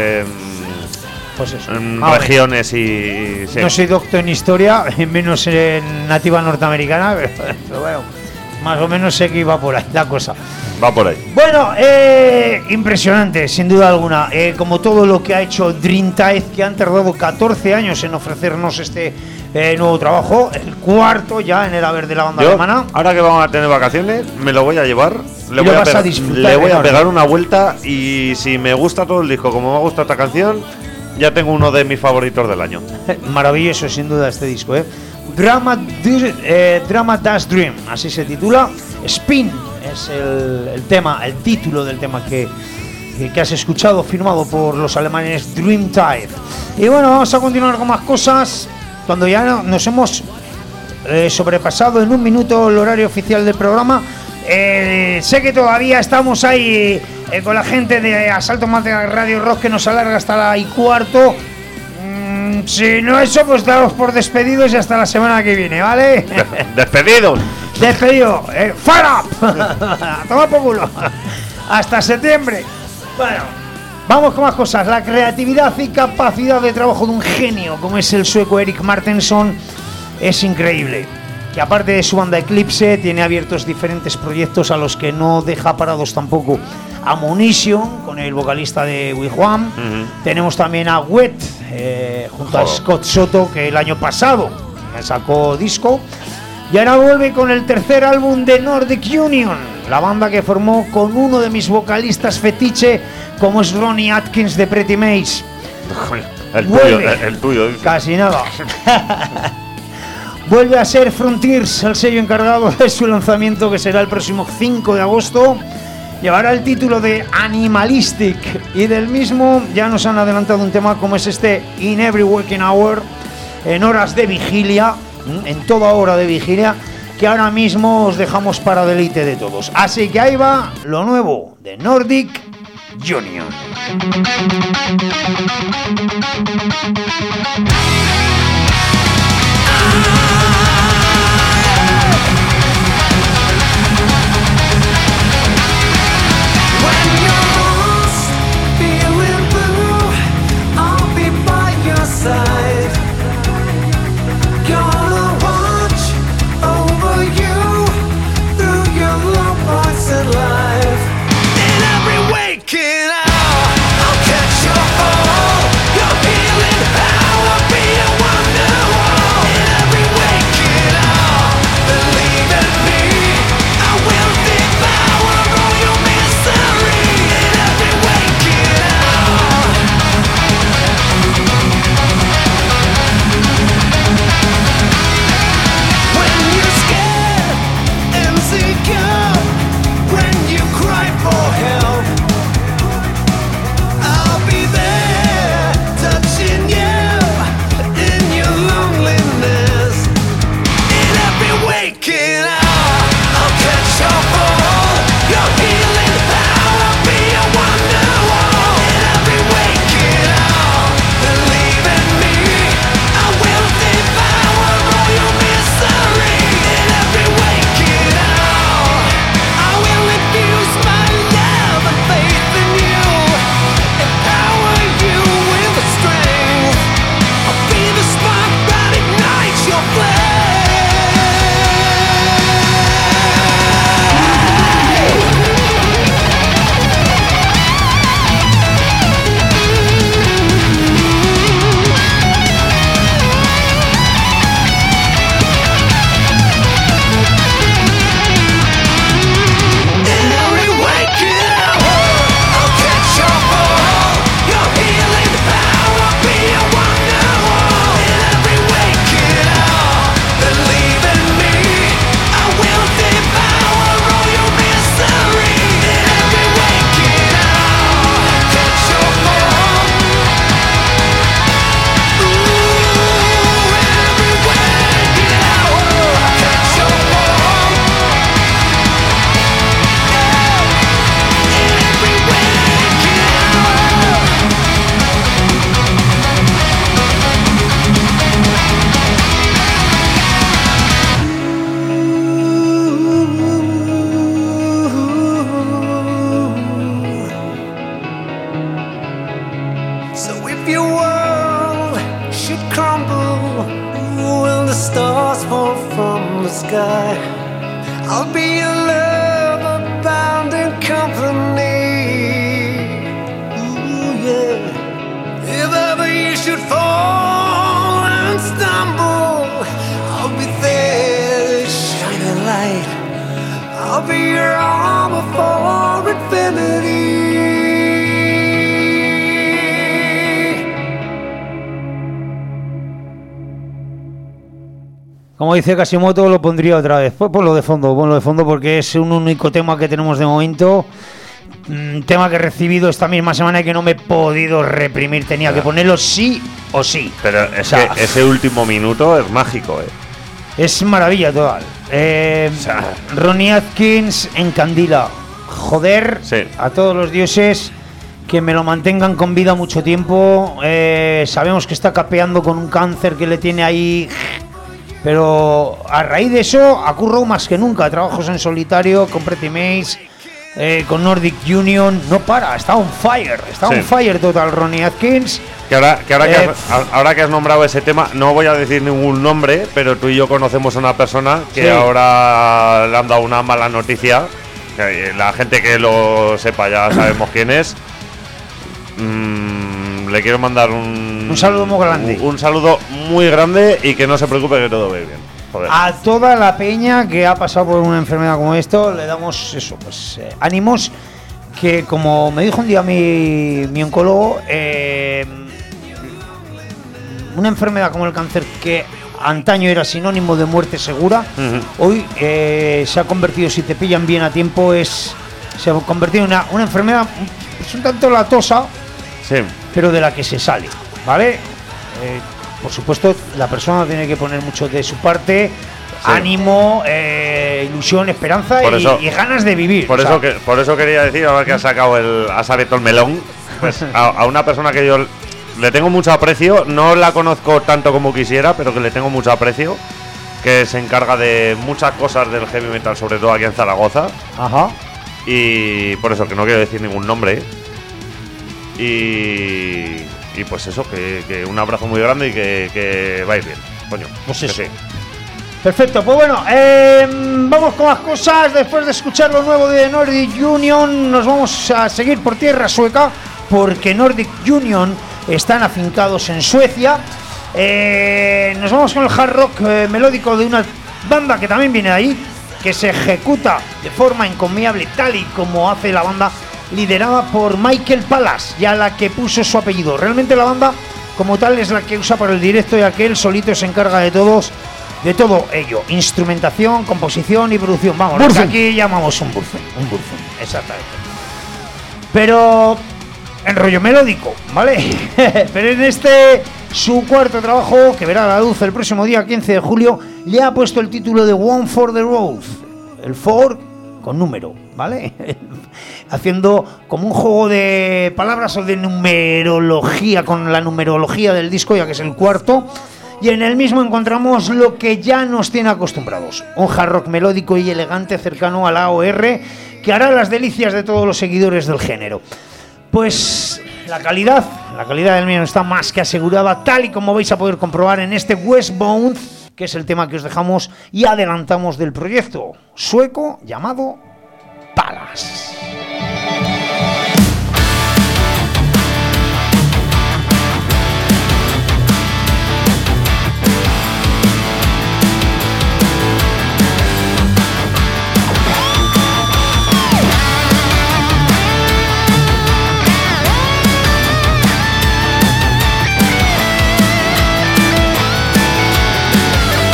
pues eso. Regiones y... Sí. No soy doctor en historia, menos en nativa norteamericana, pero bueno, más o menos sé que iba por ahí la cosa. Va por ahí. Bueno, impresionante, sin duda alguna. Como todo lo que ha hecho Dreamtide, que han tardado 14 años en ofrecernos este nuevo trabajo, el cuarto ya en el haber de la banda alemana. Ahora que vamos a tener vacaciones, me lo voy a llevar. Le voy a pegar una vuelta y si me gusta todo el disco, como me gusta esta canción, ya tengo uno de mis favoritos del año. Maravilloso, sin duda, este disco, Drama Dash Dream, así se titula. Spin es el tema, el título del tema que has escuchado, firmado por los alemanes Dreamtide. Y bueno, vamos a continuar con más cosas. Cuando ya nos hemos sobrepasado en un minuto el horario oficial del programa, sé que todavía estamos ahí con la gente de Asalto Mata Radio Rock, que nos alarga hasta la 1:15. Si no eso, pues damos por despedidos y hasta la semana que viene, ¿vale? Despedidos. Despedido. Fire up. Toma por culo. Hasta septiembre. Bueno, vamos con más cosas. La creatividad y capacidad de trabajo de un genio como es el sueco Erik Martensson es increíble. Que aparte de su banda Eclipse, tiene abiertos diferentes proyectos a los que no deja parados tampoco. Ammunition, con el vocalista de Wigwam. Tenemos también a Wet, junto a Scott Soto, que el año pasado sacó disco. Y ahora vuelve con el tercer álbum de Nordic Union, la banda que formó con uno de mis vocalistas fetiche, como es Ronnie Atkins de Pretty Mates. El tuyo. Casi nada. Vuelve a ser Frontiers, el sello encargado de su lanzamiento, que será el próximo 5 de agosto. Llevará el título de Animalistic, y del mismo ya nos han adelantado un tema como es este In Every Waking Hour, en horas de vigilia, en toda hora de vigilia, que ahora mismo os dejamos para deleite de todos. Así que ahí va lo nuevo de Nordic Union. You're feeling power, be a wonder wall. In every wake your world should crumble, will the stars fall from the sky? I'll be your lover, bound in company. Ooh, yeah. If ever you should fall and stumble, I'll be there to shine a light. I'll be your armor for infinity. Como dice Kasimoto, lo pondría otra vez. Pues ponlo de fondo porque es un único tema que tenemos de momento. Un tema que he recibido esta misma semana y que no me he podido reprimir. Tenía que ponerlo sí o sí. Pero es que ese último minuto es mágico, Es maravilla total. Ronnie Atkins en Candila. Joder, sí. A todos los dioses que me lo mantengan con vida mucho tiempo. Sabemos que está capeando con un cáncer que le tiene ahí... Pero a raíz de eso ha currado más que nunca. Trabajos en solitario, con Pretty Maze, con Nordic Union. No para, está on fire. Está on fire total Ronnie Atkins. Ahora que has nombrado ese tema, no voy a decir ningún nombre, pero tú y yo conocemos a una persona que ahora le han dado una mala noticia. La gente que lo sepa ya sabemos quién es. Le quiero mandar un saludo muy grande. Un saludo muy grande y que no se preocupe que todo va bien. Joder. A toda la peña que ha pasado por una enfermedad como esto, le damos eso, pues ánimos. Que como me dijo un día mi oncólogo, una enfermedad como el cáncer que antaño era sinónimo de muerte segura, hoy se ha convertido, si te pillan bien a tiempo, se ha convertido en una enfermedad pues, un tanto latosa. Sí. Pero de la que se sale, ¿vale? Por supuesto, la persona tiene que poner mucho de su parte, ánimo, ilusión, esperanza y ganas de vivir. Por eso quería decir, ahora que has abierto el melón, pues a una persona que yo le tengo mucho aprecio, no la conozco tanto como quisiera, pero que le tengo mucho aprecio, que se encarga de muchas cosas del heavy metal, sobre todo aquí en Zaragoza. Ajá. Y por eso que no quiero decir ningún nombre. Y pues eso, que un abrazo muy grande y que vais bien, coño. Pues eso. Sí. Perfecto, pues bueno, vamos con las cosas. Después de escuchar lo nuevo de Nordic Union, nos vamos a seguir por tierra sueca, porque Nordic Union están afincados en Suecia. Nos vamos con el hard rock melódico de una banda que también viene de ahí, que se ejecuta de forma encomiable, tal y como hace la banda liderada por Michael Pallas, ya la que puso su apellido. Realmente la banda como tal es la que usa para el directo, ya que él solito se encarga de todo ello, instrumentación, composición y producción. Vamos, lo que aquí llamamos un burfen, exactamente. Pero en rollo melódico, ¿vale? Pero en su cuarto trabajo, que verá la luz el próximo día 15 de julio, le ha puesto el título de One for the Road, el for con número, ¿vale? Haciendo como un juego de palabras o de numerología, con la numerología del disco, ya que es el cuarto, y en el mismo encontramos lo que ya nos tiene acostumbrados, un hard rock melódico y elegante cercano a la AOR, que hará las delicias de todos los seguidores del género. Pues la calidad del mío está más que asegurada, tal y como vais a poder comprobar en este Westbound, que es el tema que os dejamos y adelantamos del proyecto sueco llamado Pallas.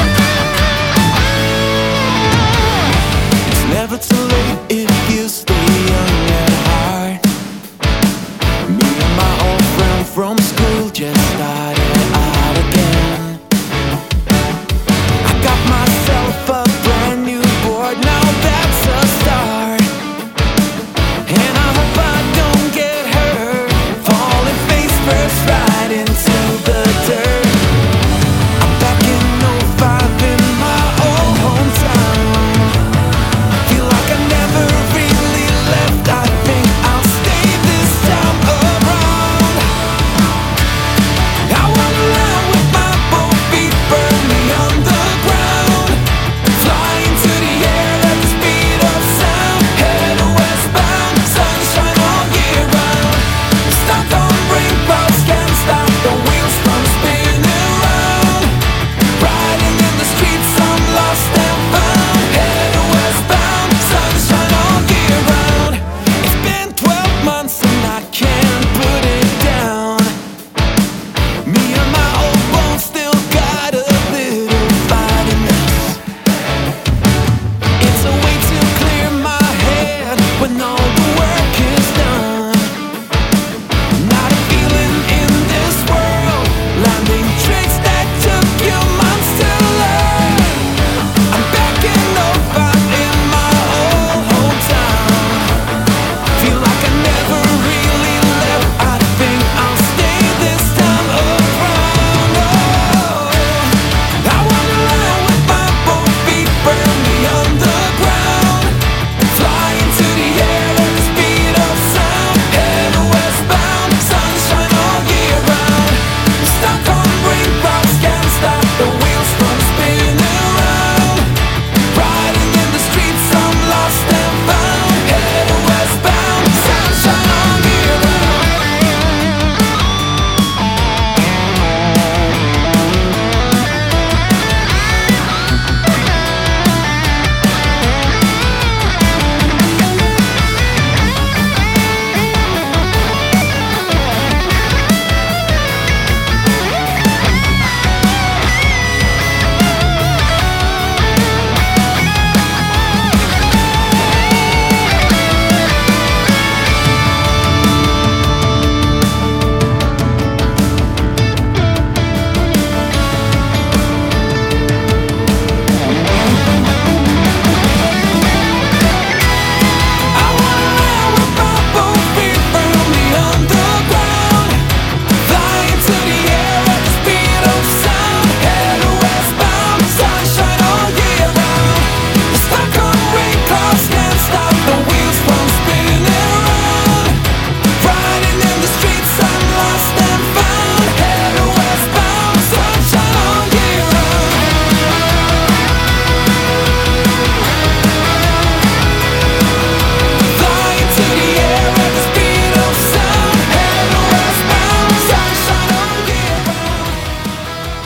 Never too late if you stay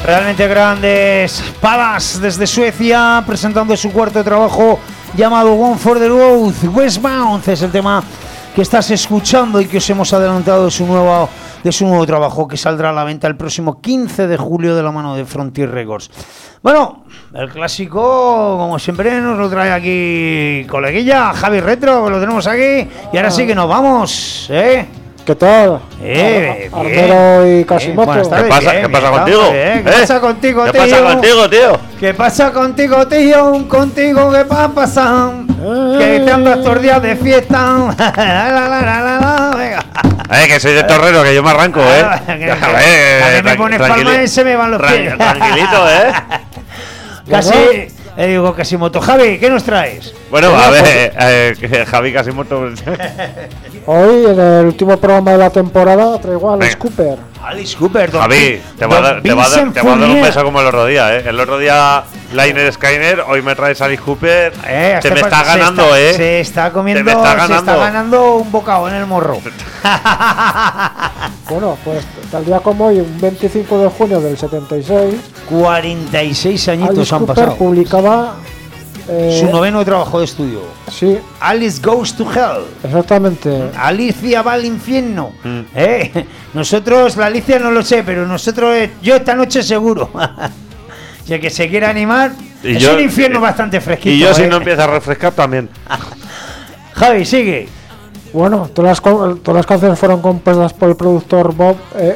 realmente grandes palas desde Suecia, presentando su cuarto trabajo llamado One for the Road, Westbound. Es el tema que estás escuchando y que os hemos adelantado de su nuevo trabajo, que saldrá a la venta el próximo 15 de julio de la mano de Frontier Records. Bueno, el clásico, como siempre, nos lo trae aquí coleguilla, Javi Retro, que lo tenemos aquí. Y ahora sí que nos vamos, ¿Qué tal? Armero y Casimoto. ¿Qué pasa contigo? ¿Qué pasa contigo, tío? ¿Qué pasa contigo, tío? ¿Qué pasa contigo, tío? ¿Contigo qué va a pasar? Que te andas todos días de fiesta. Venga. Que soy de torrero, que yo me arranco, A mí me pones palma y se me van los pies. Tranquilito, Casi, digo Casimoto. Javi, ¿qué nos traes? Bueno, a ver, Javi Casimoto. Hoy, en el último programa de la temporada, traigo a Alice Cooper. Alice Cooper, Javi, te voy a dar un beso como el otro día, El otro día, Liner Skyner, hoy me traes a Alice Cooper. Te me está ganando, Se está comiendo, se está ganando un bocado en el morro. Bueno, pues tal día como hoy, un 25 de junio del 76, 46 añitos Alice han Cooper pasado. publicaba Su noveno trabajo de estudio. Sí. Alice Goes to Hell. Exactamente. Alicia va al infierno. Nosotros, la Alicia no lo sé, pero nosotros, yo esta noche seguro. Si el que se quiera animar, es un infierno bastante fresquito. Y yo si no empieza a refrescar también. Javi, sigue. Bueno, todas las canciones fueron compuestas por el productor Bob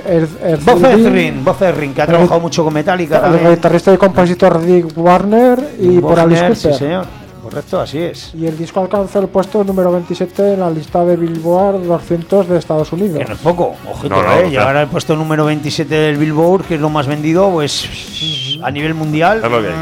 Ezrin, que ha trabajado mucho con Metallica. El guitarrista y compositor Dick Warner y por Alice Cooper. Sí, señor. Correcto, así es. Y el disco alcanzó el puesto número 27 en la lista de Billboard 200 de Estados Unidos. Que no es poco, ojito, llegar al puesto número 27 del Billboard, que es lo más vendido, pues a nivel mundial. Es lo que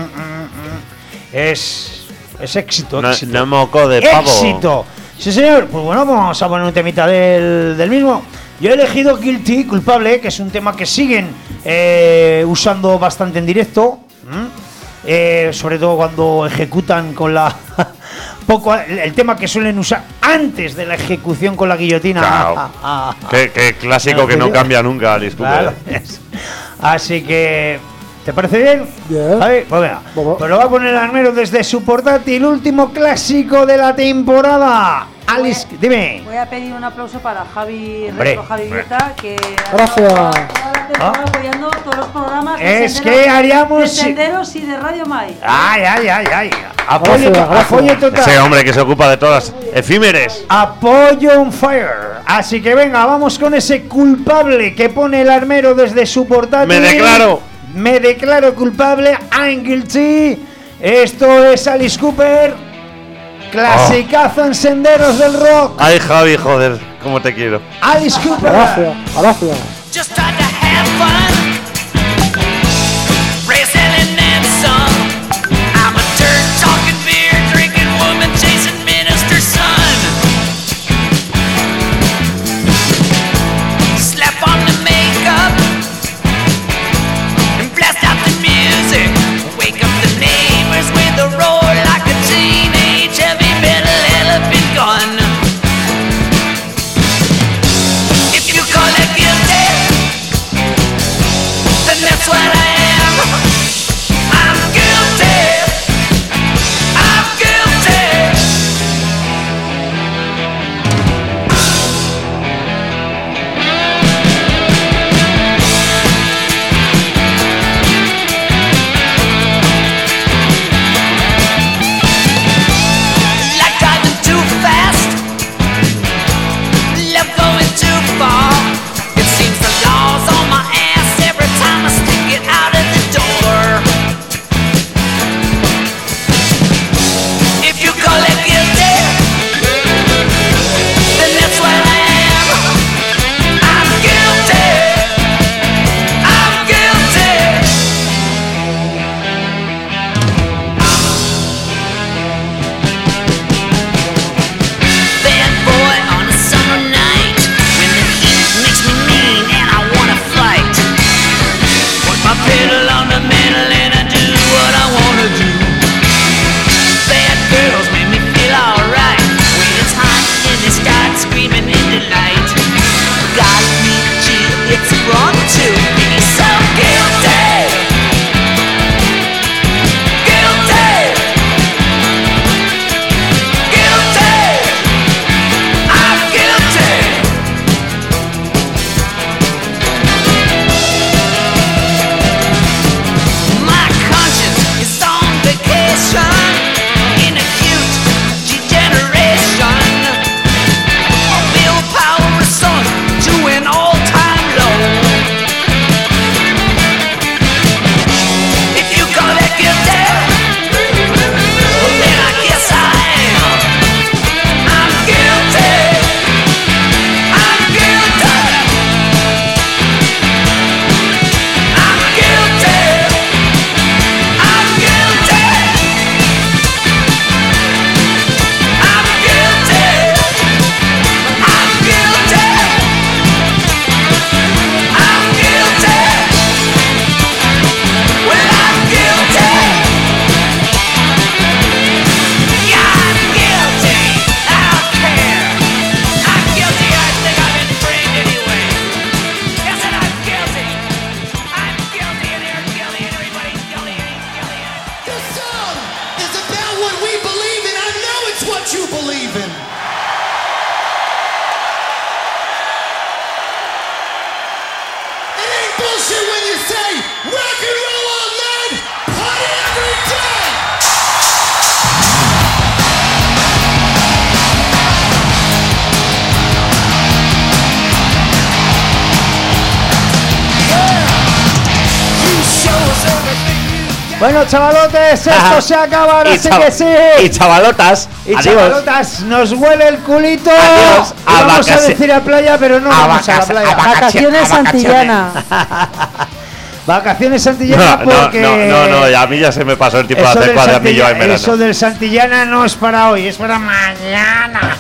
es éxito. No moco de pavo. ¡Éxito! Sí, señor. Pues bueno, vamos a poner un temita del mismo. Yo he elegido Guilty, Culpable, que es un tema que siguen usando bastante en directo. Sobre todo cuando ejecutan con la el tema que suelen usar antes de la ejecución con la guillotina. Claro. Qué clásico que no cambia nunca, Alice Cooper. Claro. Así que, ¿te parece bien? Bien. Pues venga, pues lo va a poner Armero desde su portátil, último clásico de la temporada. Alice, dime. Voy a pedir un aplauso para Javi Hombre. Retro, Javi Vieta, que Gracias. ha apoyando todos los programas de Es que haríamos- de Senderos y de Radio Mai. Ay. Apoyo total. Ese hombre que se ocupa de todas las efímeres. Apoyo on fire. Así que venga, vamos con ese Culpable que pone el Armero desde su portátil. Me declaro culpable. I'm guilty. Esto es Alice Cooper. Clasicazo en senderos del rock. Ay, Javi, joder, cómo te quiero. Alice Cooper. Gracias. Just tried to have fun, racing and then some. I'm a turd talking beer, drinking woman, chasing minister's son. Slap on the makeup and blast out the music. Wake up the neighbors with a roar like a teenage heavy metal elephant gun. If you call it guilty, it when you say rock and roll all night, party every day. You show us everything you got. Bueno, chavalotes, esto Ajá. se acaba, ahora sí que sí. Y chavalotas, Y adiós. chavalotas, nos huele el culito. Adiós. Y vamos a Abacase- decir a playa, pero no vamos a la playa. Vacaciones Santillana. Vacaciones Santillana No, porque... no, a mí ya se me pasó el tiempo de Eso hacer del, cuadernillo en verano. eso del Santillana no es para hoy, es para mañana.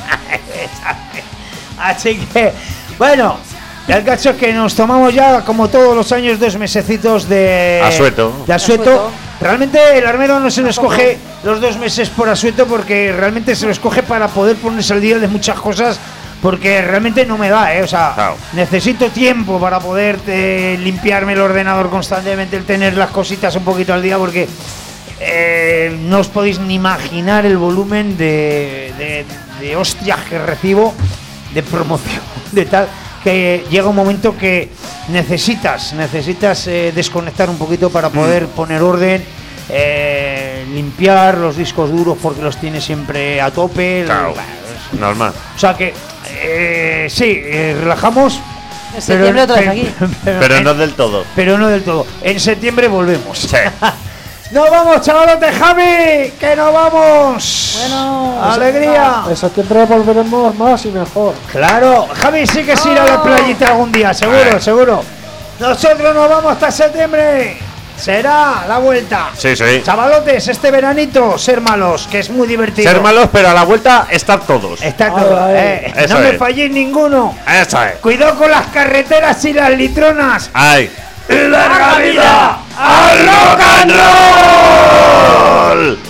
Así que, bueno, el caso es que nos tomamos ya, como todos los años, 2 mesecitos de Asueto. de asueto. Asueto. Realmente el armero no se lo escoge los 2 meses por asueto, porque realmente se lo escoge para poder ponerse al día de muchas cosas, porque realmente no me da, o sea, Claro. necesito tiempo para poder limpiarme el ordenador constantemente, el tener las cositas un poquito al día, porque no os podéis ni imaginar el volumen de hostias que recibo, de promoción, de tal, que llega un momento que necesitas desconectar un poquito para poder poner orden, limpiar los discos duros porque los tienes siempre a tope. Claro. Normal. O sea que sí, relajamos. En septiembre otra vez aquí. Pero no del todo. Pero no del todo. En septiembre volvemos. Sí. ¡Nos vamos, chavalotes, Javi! ¡Que nos vamos! Bueno, ¡alegría! En septiembre volveremos más y mejor. Claro, Javi sí que se irá a la playita algún día, seguro, seguro. Nosotros nos vamos hasta septiembre. Será la vuelta. Sí, sí. Chavalotes, este veranito, ser malos, que es muy divertido. Ser malos, pero a la vuelta estar todos. Está todo. Eso No me es. falléis ninguno. Eso es. Cuidado con las carreteras y las litronas. ¡Ay! ¡Y larga vida al rock and roll!